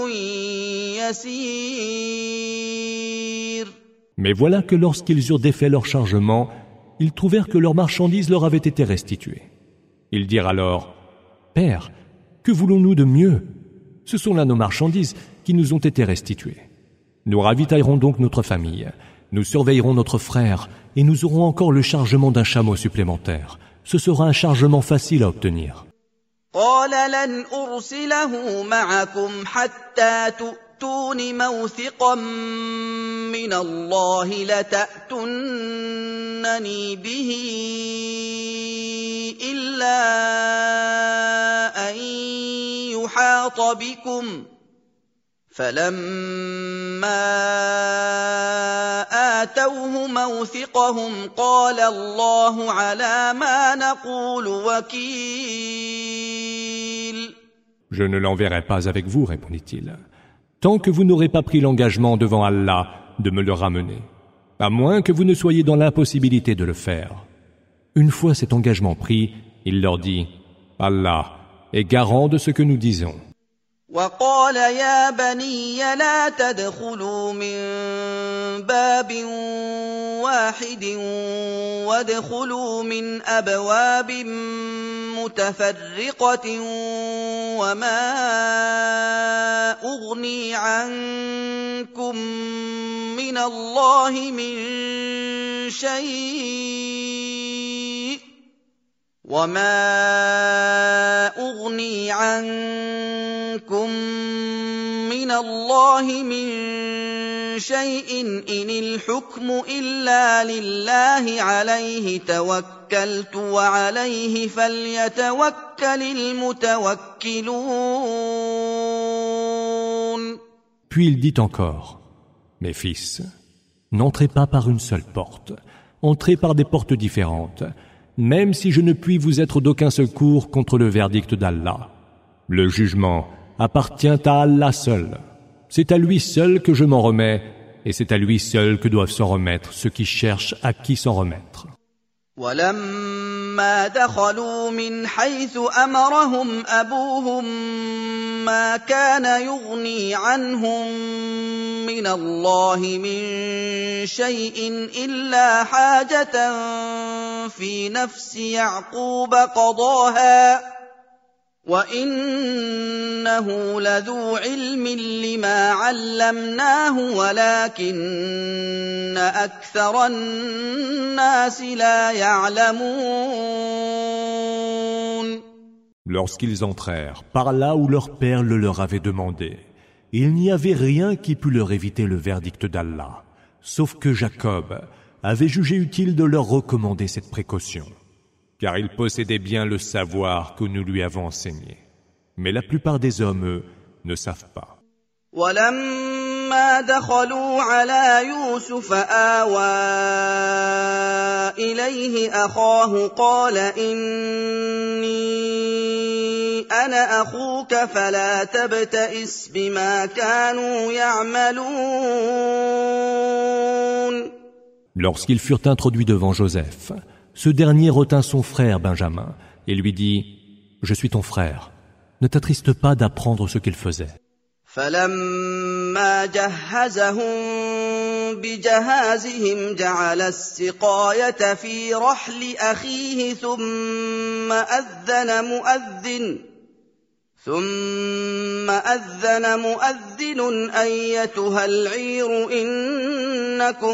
S1: يسير.
S2: Mais voilà que lorsqu'ils eurent défait leur chargement, ils trouvèrent que leurs marchandises leur avaient été restituées. Ils dirent alors: Père, que voulons-nous de mieux? Ce sont là nos marchandises qui nous ont été restituées. Nous ravitaillerons donc notre famille, nous surveillerons notre frère et nous aurons encore le chargement d'un chameau supplémentaire. Ce sera un chargement facile à obtenir.
S1: قال لن أرسله معكم حتى تؤتون موثقا من الله لتأتونني به إلا أن يحاط بكم فلما آتوه موثقهم قال الله على ما نقول وكيل.
S2: Je ne l'enverrai pas avec vous, répondit-il, tant que vous n'aurez pas pris l'engagement devant Allah de me le ramener, à moins que vous ne soyez dans l'impossibilité de le faire. Une fois cet engagement pris, il leur dit, Allah est garant de ce que nous disons.
S1: وقال يا بني لا تدخلوا من باب واحد وادخلوا من أبواب متفرقة وما أغني عنكم من الله من شيء وما أغني عنكم من الله من شيء إن الحكم إلا لله عليه توكلت وعليه فليتوكل المتوكلون.
S2: Puis il dit encore, mes fils, n'entrez pas par une seule porte, entrez par des portes différentes, même si je ne puis vous être d'aucun secours contre le verdict d'Allah. Le jugement appartient à Allah seul. C'est à lui seul que je m'en remets, et c'est à lui seul que doivent s'en remettre ceux qui cherchent à qui s'en remettre.
S1: ولما دخلوا من حيث أمرهم أبوهم ما كان يغني عنهم من الله من شيء إلا حاجة في نفس يعقوب قضاها وإنه لذو علم لما علمناه ولكن أكثر الناس لا يعلمون.
S2: Lorsqu'ils entrèrent par là où leur père le leur avait demandé, il n'y avait rien qui pût leur éviter le verdict d'Allah, sauf que Jacob avait jugé utile de leur recommander cette précaution, car il possédait bien le savoir que nous lui avons enseigné. Mais la plupart des hommes, eux, ne savent pas.
S1: ولما دخلوا على يوسف آوى إليه أخاه قال إني أنا أخوك فلا تبتئس بما كانوا يعملون.
S2: Lorsqu'ils furent introduits devant Joseph, ce dernier retint son frère Benjamin et lui dit « Je suis ton frère, ne t'attriste pas d'apprendre ce qu'il faisait. »
S1: فلما جهزهم بجهازهم جعل السقاية في رحل أخيه ثم أذن مؤذن ثم أذن مؤذن أيتها العير إنكم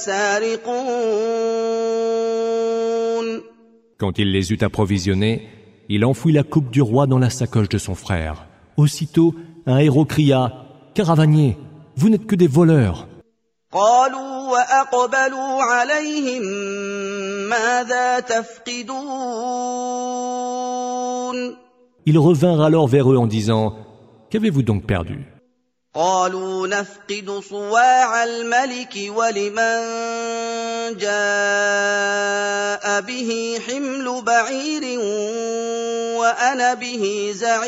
S1: لسارقون.
S2: Quand il les eut approvisionnés, il enfouit la coupe du roi dans la sacoche de son frère. Aussitôt, un héros cria « Caravaniers, vous n'êtes que des voleurs !»
S1: قالوا وأقبلوا عليهم ماذا تفقدون.
S2: Ils revinrent alors vers eux en disant « Qu'avez-vous donc perdu ?»
S1: قالوا نفقد صواع الملك ولمن جاء به حمل بعير وأنا به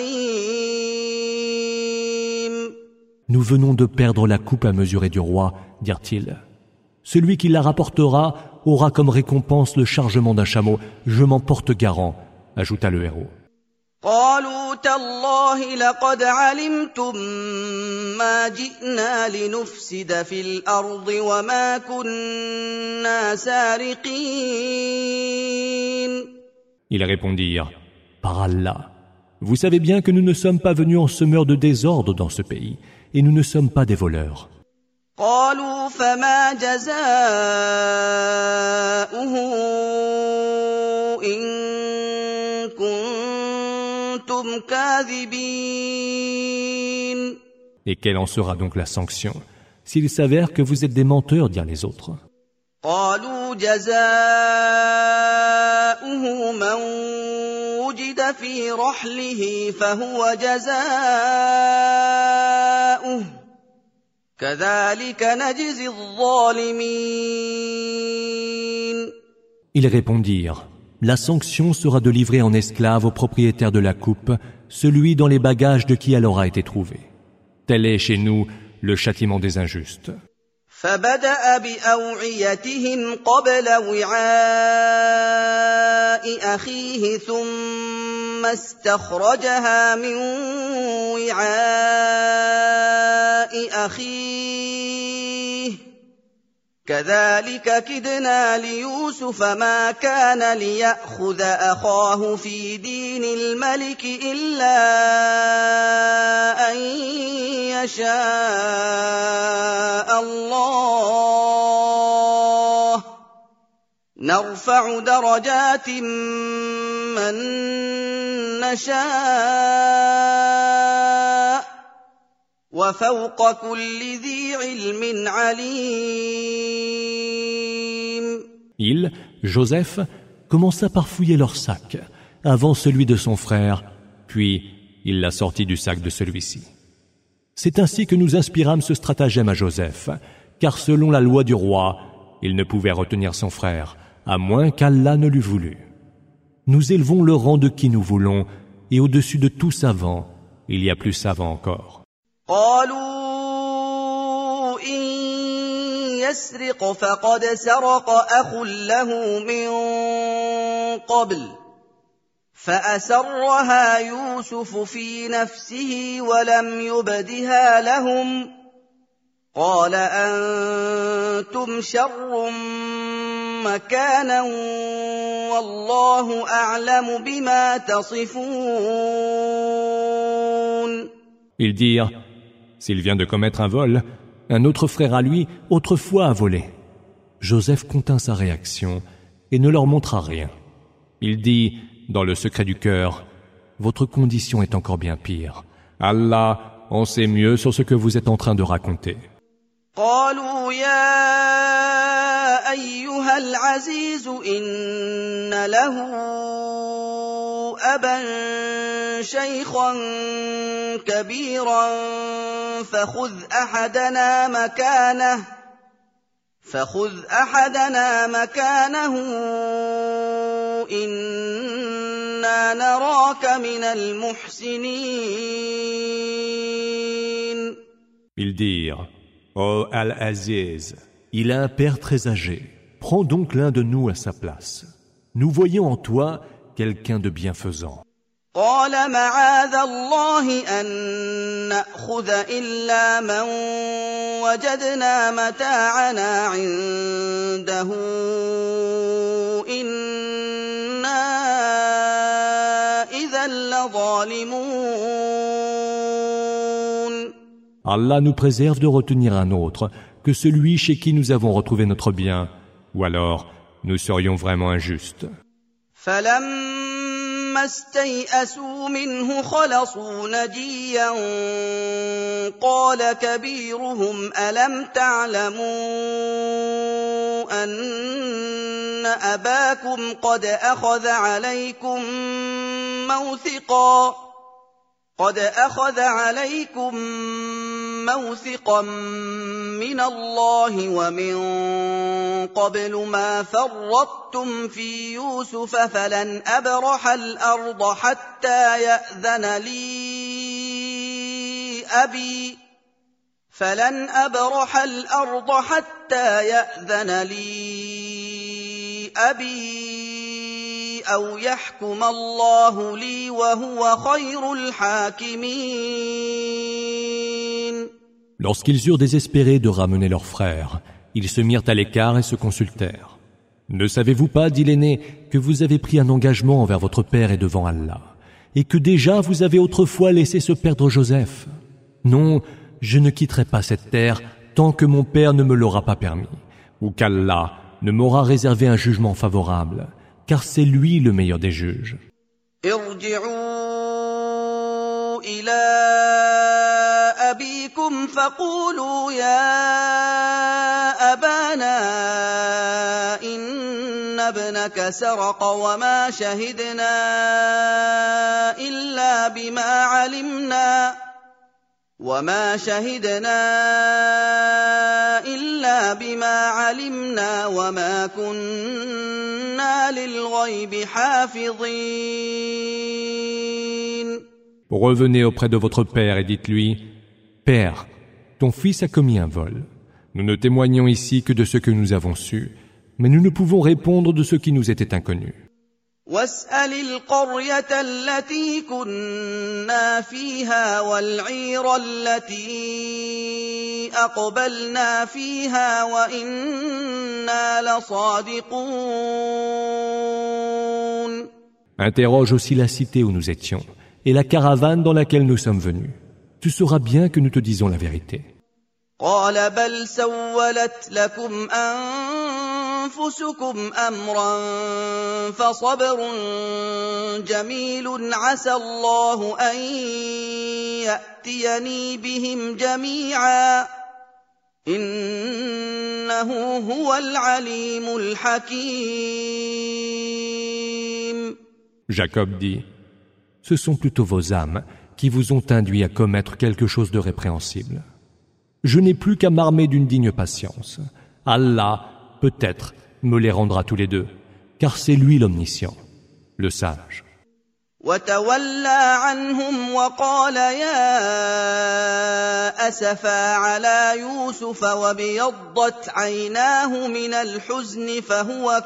S1: زعيم.
S2: Nous venons de perdre la coupe à mesurer du roi, dirent-ils. Celui qui la rapportera aura comme récompense le chargement d'un chameau. Je m'en porte garant, ajouta le héros.
S1: قالوا تالله لقد علمتم ما جئنا لنفسد في الأرض وما كنا سارقين.
S2: Ils répondirent, par Allah, vous savez bien que nous ne sommes pas venus en semeurs de désordre dans ce pays, et nous ne sommes pas des voleurs.
S1: قالوا فما جزاؤه إن كنتم كاذبين.
S2: Et quelle en sera donc la sanction s'il s'avère que vous êtes des menteurs, dirent les autres.
S1: قالوا جزاؤه من وجد في رحله فهو جزاؤه كذلك نجزي الظالمين.
S2: Ils répondirent, la sanction sera de livrer en esclave au propriétaire de la coupe celui dans les bagages de qui elle aura été trouvée. Tel est chez nous le châtiment des injustes.
S1: فبدأ بأوعيتهم قبل وعاء أخيه ثم استخرجها من وعاء أخيه كذلك كدنا ليوسف ما كان ليأخذ أخاه في دين الملك إلا أن يشاء الله نرفع درجات من نشاء وفوق كل ذي علم عليم.
S2: Il, Joseph, commença par fouiller leur sac, avant celui de son frère, puis il l'a sorti du sac de celui-ci. C'est ainsi que nous inspirâmes ce stratagème à Joseph, car selon la loi du roi, il ne pouvait retenir son frère, à moins qu'Allah ne l'eût voulu. Nous élevons le rang de qui nous voulons, et au-dessus de tout savant, il y a plus savant encore.
S1: قالوا إن يسرق فقد سرق أخ له من قبل فأسرها يوسف في نفسه ولم يبدها لهم قال أنتم شر مكانا والله أعلم بما تصفون.
S2: Ils dirent, s'il vient de commettre un vol, un autre frère à lui, autrefois a volé. Joseph contint sa réaction et ne leur montra rien. Il dit, dans le secret du cœur, votre condition est encore bien pire. Allah en sait mieux sur ce que vous êtes en train de raconter.
S1: قالوا يا أيها العزيز إن له أبا شيخا كبيرا فخذ أحدنا مكانه فخذ أحدنا مكانه إنا نراك من المحسنين.
S3: Ils dirent, ô Al-Aziz, il a un père très âgé. Prends donc l'un de nous à sa place. Nous voyons en toi quelqu'un de bienfaisant.
S1: قال معاذ الله أن نأخذ إلا من وجدنا متاعنا عنده إنا إذا لظالمون.
S2: Allah nous préserve de retenir un autre que celui chez qui nous avons retrouvé notre bien, ou alors nous serions vraiment injustes.
S1: فلما استيئسوا منه خلصوا نجيا قال كبيرهم ألم تعلموا أن أباكم قد أخذ عليكم موثقا قد أخذ عليكم موثقا من الله ومن قبل ما فرطتم في يوسف فلن أبرح الأرض حتى يأذن لي أبي فلن أبرح الأرض حتى يأذن لي أبي أو يحكم الله لي وهو خير الحاكمين.
S2: Lorsqu'ils eurent désespéré de ramener leur frère, ils se mirent à l'écart et se consultèrent. Ne savez-vous pas, dit l'aîné, que vous avez pris un engagement envers votre père et devant Allah, et que déjà vous avez autrefois laissé se perdre Joseph? Non, je ne quitterai pas cette terre tant que mon père ne me l'aura pas permis, ou qu'Allah ne m'aura réservé un jugement favorable, car c'est lui le meilleur des juges.
S1: ارجعوا إلى أبيكم فقولوا يا أبانا إن ابنك سرق وما شهدنا إلا بما علمنا وما شهدنا إلا بما علمنا وما كنا للغيب حافظين.
S2: Revenez auprès de votre père et dites-lui: Père, ton fils a commis un vol. Nous ne témoignons ici que de ce que nous avons su, mais nous ne pouvons répondre de ce qui nous était inconnu.
S1: واسأل القرية التي كنا فيها والعير التي أقبلنا فيها وإنا لصادقون.
S2: Interroge aussi la cité où nous étions et la caravane dans laquelle nous sommes venus. Tu sauras bien que nous te disons la vérité.
S1: قال بل سولت لكم أنفسكم أمرا فصبر جميل عسى الله أن يأتيني بهم جميعا إنه هو العليم الحكيم.
S2: Jacob dit: Ce sont plutôt vos âmes qui vous ont induit à commettre quelque chose de répréhensible. Je n'ai plus qu'à m'armer d'une digne patience. Allah, peut-être, me les rendra tous les deux, car c'est lui l'omniscient, le sage.
S1: وتولى عنهم وقال يا أسفا على يوسف وابيضت عيناه من الحزن فهو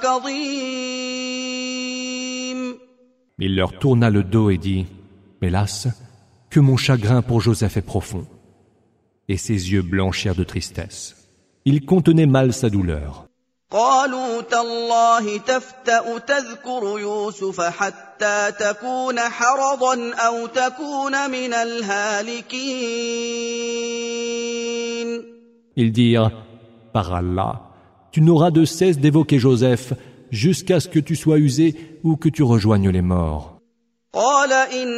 S1: كظيم.
S2: Il leur tourna le dos et dit: Hélas, que mon chagrin pour Joseph est profond. Et ses yeux blanchirent de tristesse. Il contenait mal sa douleur.
S1: قالوا تالله تفتأ تذكر يوسف حتى تكون حرضا أو تكون من الهالكين.
S2: Ils dirent: Par Allah, tu n'auras de cesse d'évoquer Joseph jusqu'à ce que tu sois usé ou que tu rejoignes les morts.
S1: قال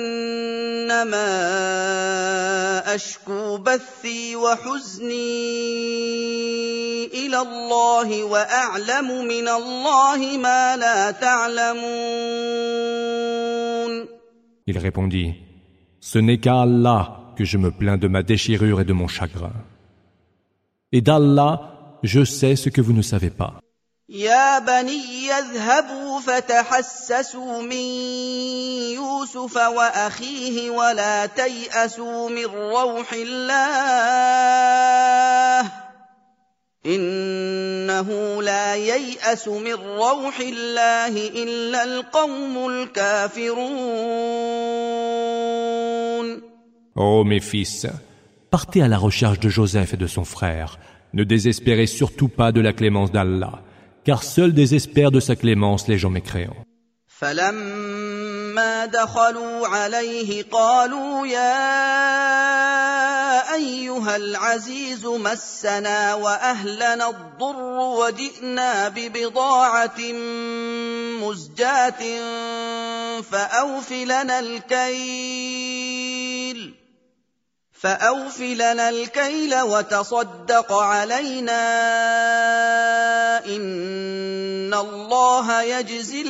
S1: إنما أشكو بثي وحزني إلى الله وأعلم من الله ما لا تعلمون.
S2: Il répondit: Ce n'est qu'à Allah que je me plains de ma déchirure et de mon chagrin. Et d'Allah, je sais ce que vous ne savez pas.
S1: يا بني اذهبوا فتحسسوا من يوسف وأخيه ولا تيأسوا من روح الله إنه لا ييأس من روح الله إلا القوم الكافرون.
S2: Ô mes fils, partez à la recherche de Joseph et de son frère. Ne désespérez surtout pas de la clémence d'Allah, car seul désespèrent de sa clémence les gens mécréants.
S1: فلما دخلوا عليه قالوا يا أيها العزيز مسنا وأهلنا الضر وجئنا ببضاعة مزجاة فأوف لنا الكيل فأوف لنا الكيل وتصدق علينا إن الله يجزي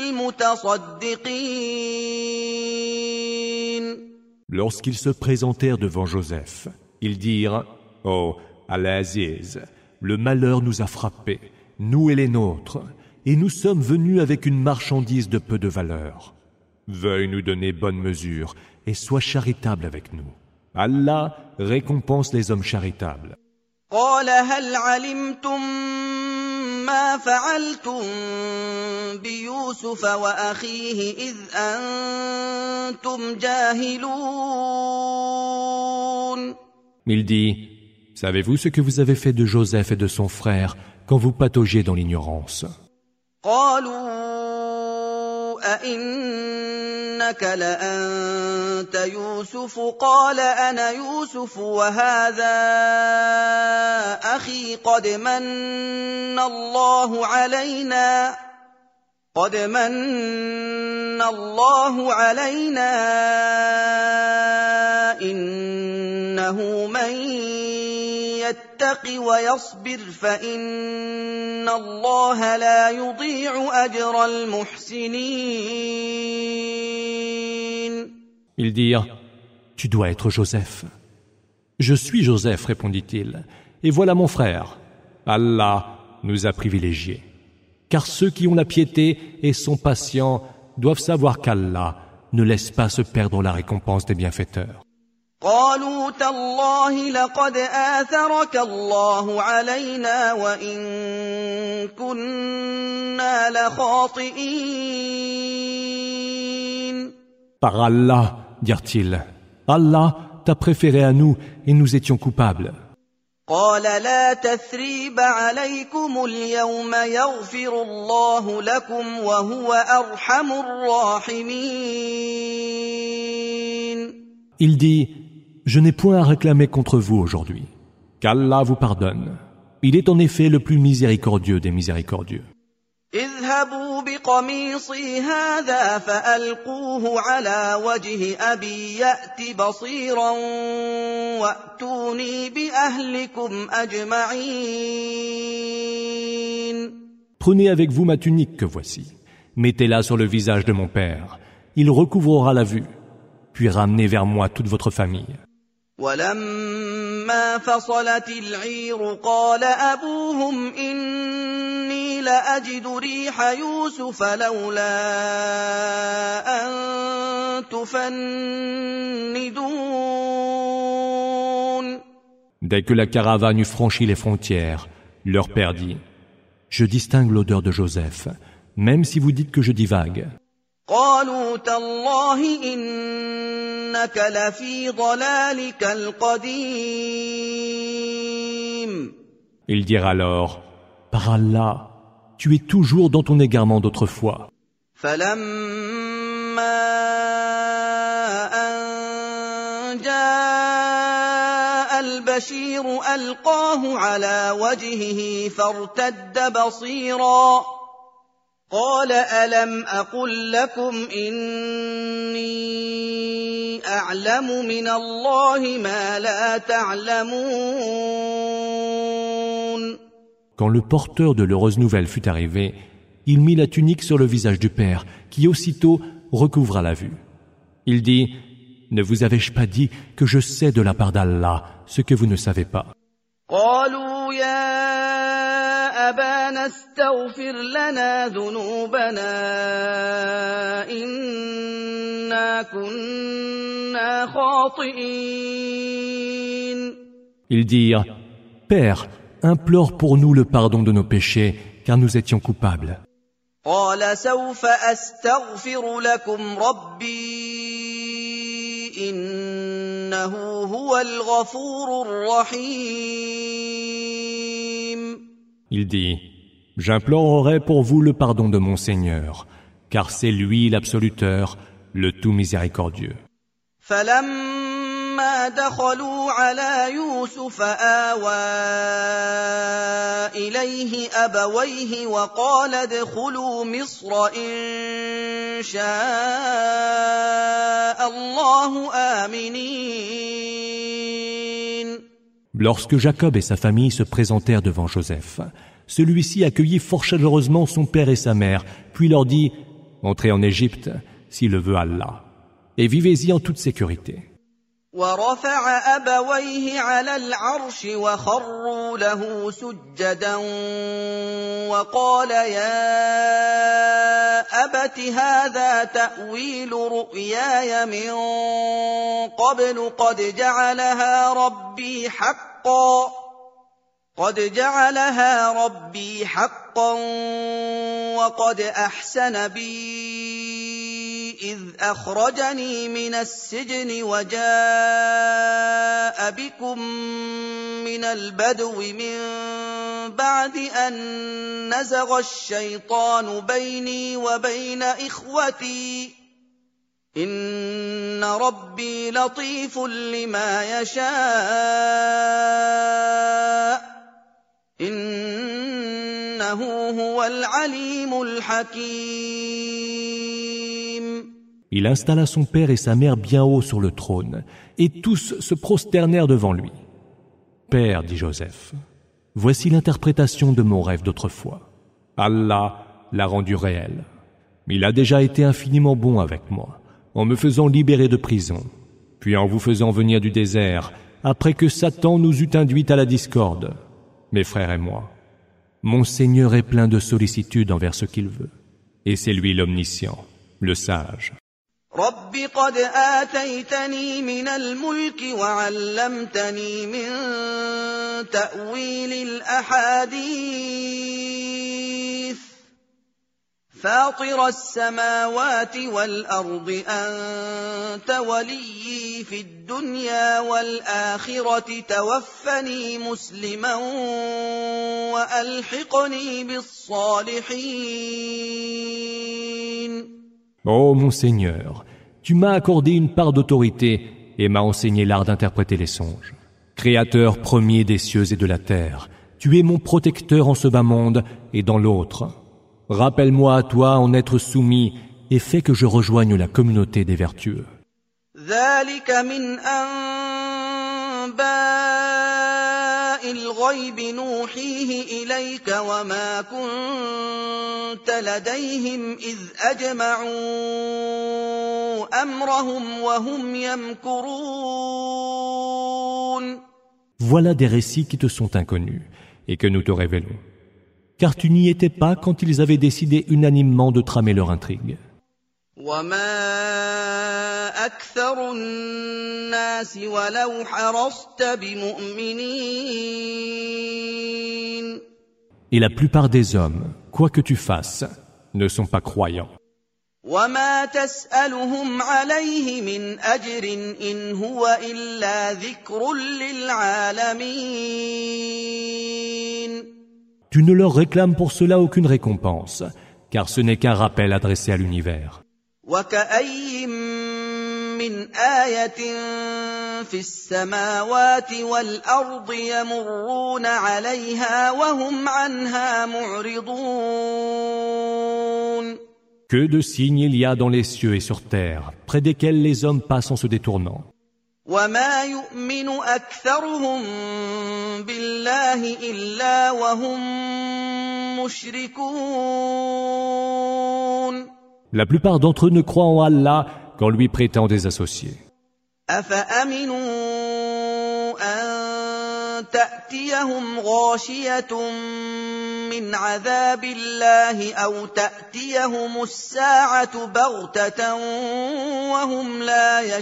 S1: المتصدقين.
S3: Lorsqu'ils se présentèrent devant Joseph, ils dirent: Oh, Al-Aziz, le malheur nous a frappés, nous et les nôtres, et nous sommes venus avec une marchandise de peu de valeur. Veuille nous donner bonne mesure et sois charitable avec nous. Allah récompense les hommes charitables.
S1: قال هل علمتم ما فعلتم بيوسف وأخيه إذ أنتم جاهلون.
S2: Il dit: Savez-vous ce que vous avez fait de Joseph et de son frère quand vous pataugiez dans l'ignorance?
S1: قالوا أئنك لأنت يوسف قال أنا يوسف وهذا أخي قد من الله علينا قد من الله علينا إنه من يتق ويصبر فإن الله لا يضيع أجر المحسنين.
S2: Ils dirent: Tu dois être Joseph. Je suis Joseph, répondit-il, et voilà mon frère. Allah nous a privilégiés. Car ceux qui ont la piété et sont patients doivent savoir qu'Allah ne laisse pas se perdre la récompense des bienfaiteurs.
S1: قالوا تالله لقد آثرك الله علينا وإن كنا لخاطئين.
S2: Par Allah, dirent-ils, Allah t'a préféré à nous et nous étions coupables.
S1: قال لا تثريب عليكم اليوم يغفر الله لكم وهو أرحم الراحمين.
S2: Il dit, je n'ai point à réclamer contre vous aujourd'hui. Qu'Allah vous pardonne. Il est en effet le plus miséricordieux des miséricordieux.
S1: اذهبوا بقميصي هذا فألقوه على وجه أبي يأت بصيرا وأتوني بأهلكم أجمعين.
S2: Prenez avec vous ma tunique que voici. Mettez-la sur le visage de mon père. Il recouvrera la vue. Puis ramenez vers moi toute votre famille.
S1: ولما فصلت العير قال أبوهم إني لأجد ريح يوسف لولا أن تفندون.
S2: Dès que la caravane eut franchi les frontières, leur père dit, je distingue l'odeur de Joseph, même si vous dites que je divague.
S1: قالوا تالله إنك لفي ضلالك القديم.
S2: Ils dirent alors, par Allah, tu es toujours dans ton égarement d'autrefois.
S1: فلما أن جاء البشير ألقاه على وجهه فارتد بصيرا قال ألم أقل لكم إني أعلم من الله ما لا تعلمون.
S2: Quand le porteur de l'heureuse nouvelle fut arrivé, il mit la tunique sur le visage du père, qui aussitôt recouvra la vue. Il dit, ne vous avais-je pas dit que je sais de la part d'Allah ce que vous ne savez pas?
S1: قالوا يا أبانا استغفر لنا ذنوبنا إنا كنا خاطئين.
S2: Ils dirent, Père, implore pour nous le pardon de nos péchés, car nous étions coupables.
S1: قال سوف أستغفر لكم ربي إنه هو الغفور الرحيم.
S2: Il dit, j'implorerai pour vous le pardon de mon Seigneur, car c'est lui l'absoluteur, le tout miséricordieux.
S1: فلما دخلوا على يوسف آوى إليه أبويه وقال ادخلوا مصر إن شاء الله آمنين.
S2: Lorsque Jacob et sa famille se présentèrent devant Joseph, celui-ci accueillit fort chaleureusement son père et sa mère, puis leur dit, entrez en Égypte, si le veut Allah, et vivez-y en toute sécurité.
S1: ورفع أبويه على العرش وخروا له سجدا وقال يا أبت هذا تأويل رؤياي من قبل قد جعلها ربي حقا قد جعلها ربي حقا وقد أحسن بي إذ أخرجني من السجن وجاء بكم من البدو من بعد أن نزغ الشيطان بيني وبين إخوتي إن ربي لطيف لما يشاء إنه هو العليم الحكيم.
S2: Il installa son père et sa mère bien haut sur le trône, et tous se prosternèrent devant lui. Père, dit Joseph, voici l'interprétation de mon rêve d'autrefois. Allah l'a rendu réel. Il a déjà été infiniment bon avec moi, en me faisant libérer de prison, puis en vous faisant venir du désert, après que Satan nous eut induits à la discorde. Mes frères et moi, mon Seigneur est plein de sollicitude envers ce qu'il veut, et c'est lui l'omniscient, le sage.
S1: رب قد آتيتني من الملك وعلمتني من تأويل الأحاديث فاطر السماوات والأرض أنت وليي في الدنيا والآخرة توفني مسلما وألحقني بالصالحين.
S2: Ô mon Seigneur, tu m'as accordé une part d'autorité et m'as enseigné l'art d'interpréter les songes. Créateur premier des cieux et de la terre, tu es mon protecteur en ce bas monde et dans l'autre. Rappelle-moi à toi en être soumis et fais que je rejoigne la communauté des vertueux.
S1: ذلك من أنباء الغيب نوحيه إليك وما كنت لديهم إذ أجمعوا أمرهم وهم يمكرون.
S2: Voilà des récits qui te sont inconnus et que nous te révélons. Car tu n'y étais pas quand ils avaient décidé unanimement de tramer leur intrigue.
S1: وما أكثر الناس ولو حرصت بمؤمنين.
S2: Et la plupart des hommes, quoi que tu fasses, ne sont pas croyants.
S1: وما تسألهم عليه من أجر إن هو إلا ذكر للعالمين.
S2: Tu ne leur réclames pour cela aucune récompense, car ce n'est qu'un rappel adressé à l'univers.
S1: وكأي من آية في السماوات والأرض يمرون عليها وهم عنها معرضون.
S2: Que de signes il y a dans les cieux et sur terre, près desquels les hommes passent en se détournant.
S1: وما يؤمن أكثرهم بالله إلا وهم مشركون.
S2: La plupart d'entre eux ne croient en Allah qu'en lui prêtant des associés.
S1: أفأمنوا أن تأتيهم غاشية من عذاب الله أو تأتيهم الساعة بغتة وهم لا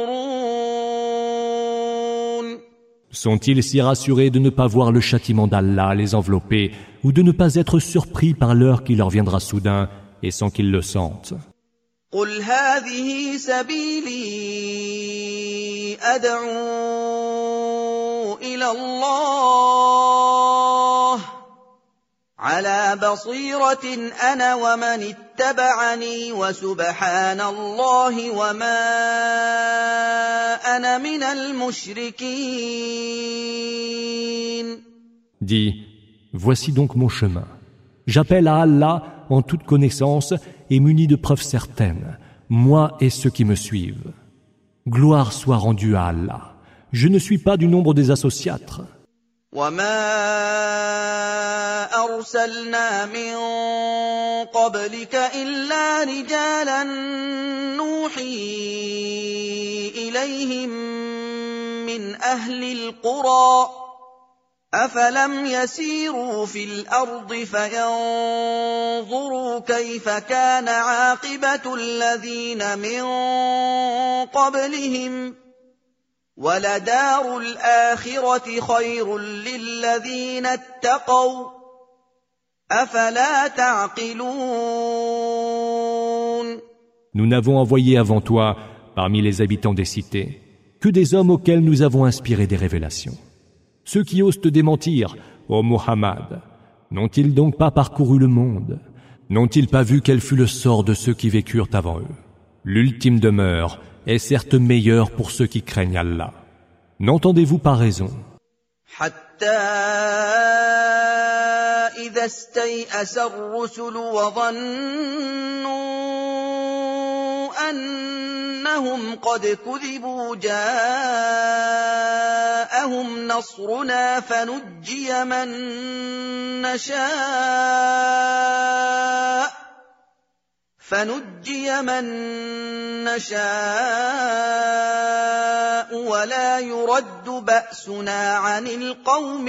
S1: يشعرون.
S2: Sont-ils si rassurés de ne pas voir le châtiment d'Allah les envelopper ou de ne pas être surpris par l'heure qui leur viendra soudain et sans qu'ils le sentent?
S1: قل هذه سبيلي أدعو إلى الله على بصيرة أنا ومن اتبعني وسبحان الله وما أنا من المشركين.
S2: Dis, voici donc mon chemin. J'appelle à Allah en toute connaissance et muni de preuves certaines, moi et ceux qui me suivent. Gloire soit rendue à Allah. Je ne suis pas du nombre des associatres.
S1: وما أرسلنا من قبلك إلا رجالا نوحي إليهم من أهل القرى أفلم يسيروا في الأرض فينظروا كيف كان عاقبة الذين من قبلهم ولدار الآخرة خير للذين اتقوا أفلا تعقلون.
S2: Nous n'avons envoyé avant toi, parmi les habitants des cités, que des hommes auxquels nous avons inspiré des révélations. Ceux qui osent te démentir, ô Muhammad, n'ont-ils donc pas parcouru le monde? N'ont-ils pas vu quel fut le sort de ceux qui vécurent avant eux? L'ultime demeure est certes meilleure pour ceux qui craignent Allah. N'entendez-vous pas raison?
S1: حتى إذا استيأس الرسل وظنوا أنهم قد كذبوا جاءهم نصرنا فنجي من نشاء فنجي من نشاء ولا يرد بأسنا عن القوم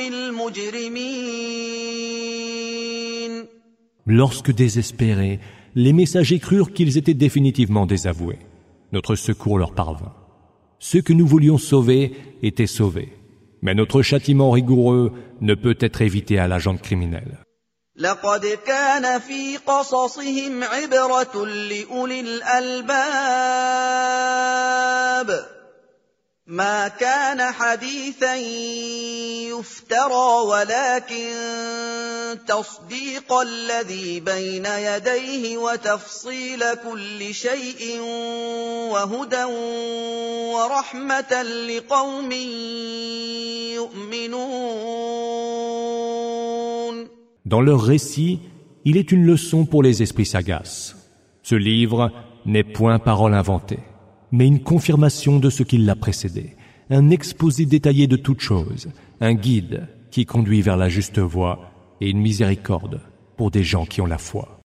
S1: المجرمين.
S2: Lorsque désespérés, les messagers crurent qu'ils étaient définitivement désavoués. Notre secours leur parvint. Ceux que nous voulions sauver étaient sauvés. Mais notre châtiment rigoureux ne peut être évité à la gente criminelle.
S1: لقد كان في قصصهم عبرة لأولي الألباب ما كان حديثا يفترى ولكن تصديق الذي بين يديه وتفصيل كل شيء وهدى ورحمة لقوم يؤمنون.
S2: Dans leur récit, il est une leçon pour les esprits sagaces. Ce livre n'est point parole inventée, mais une confirmation de ce qui l'a précédé, un exposé détaillé de toutes choses, un guide qui conduit vers la juste voie et une miséricorde pour des gens qui ont la foi.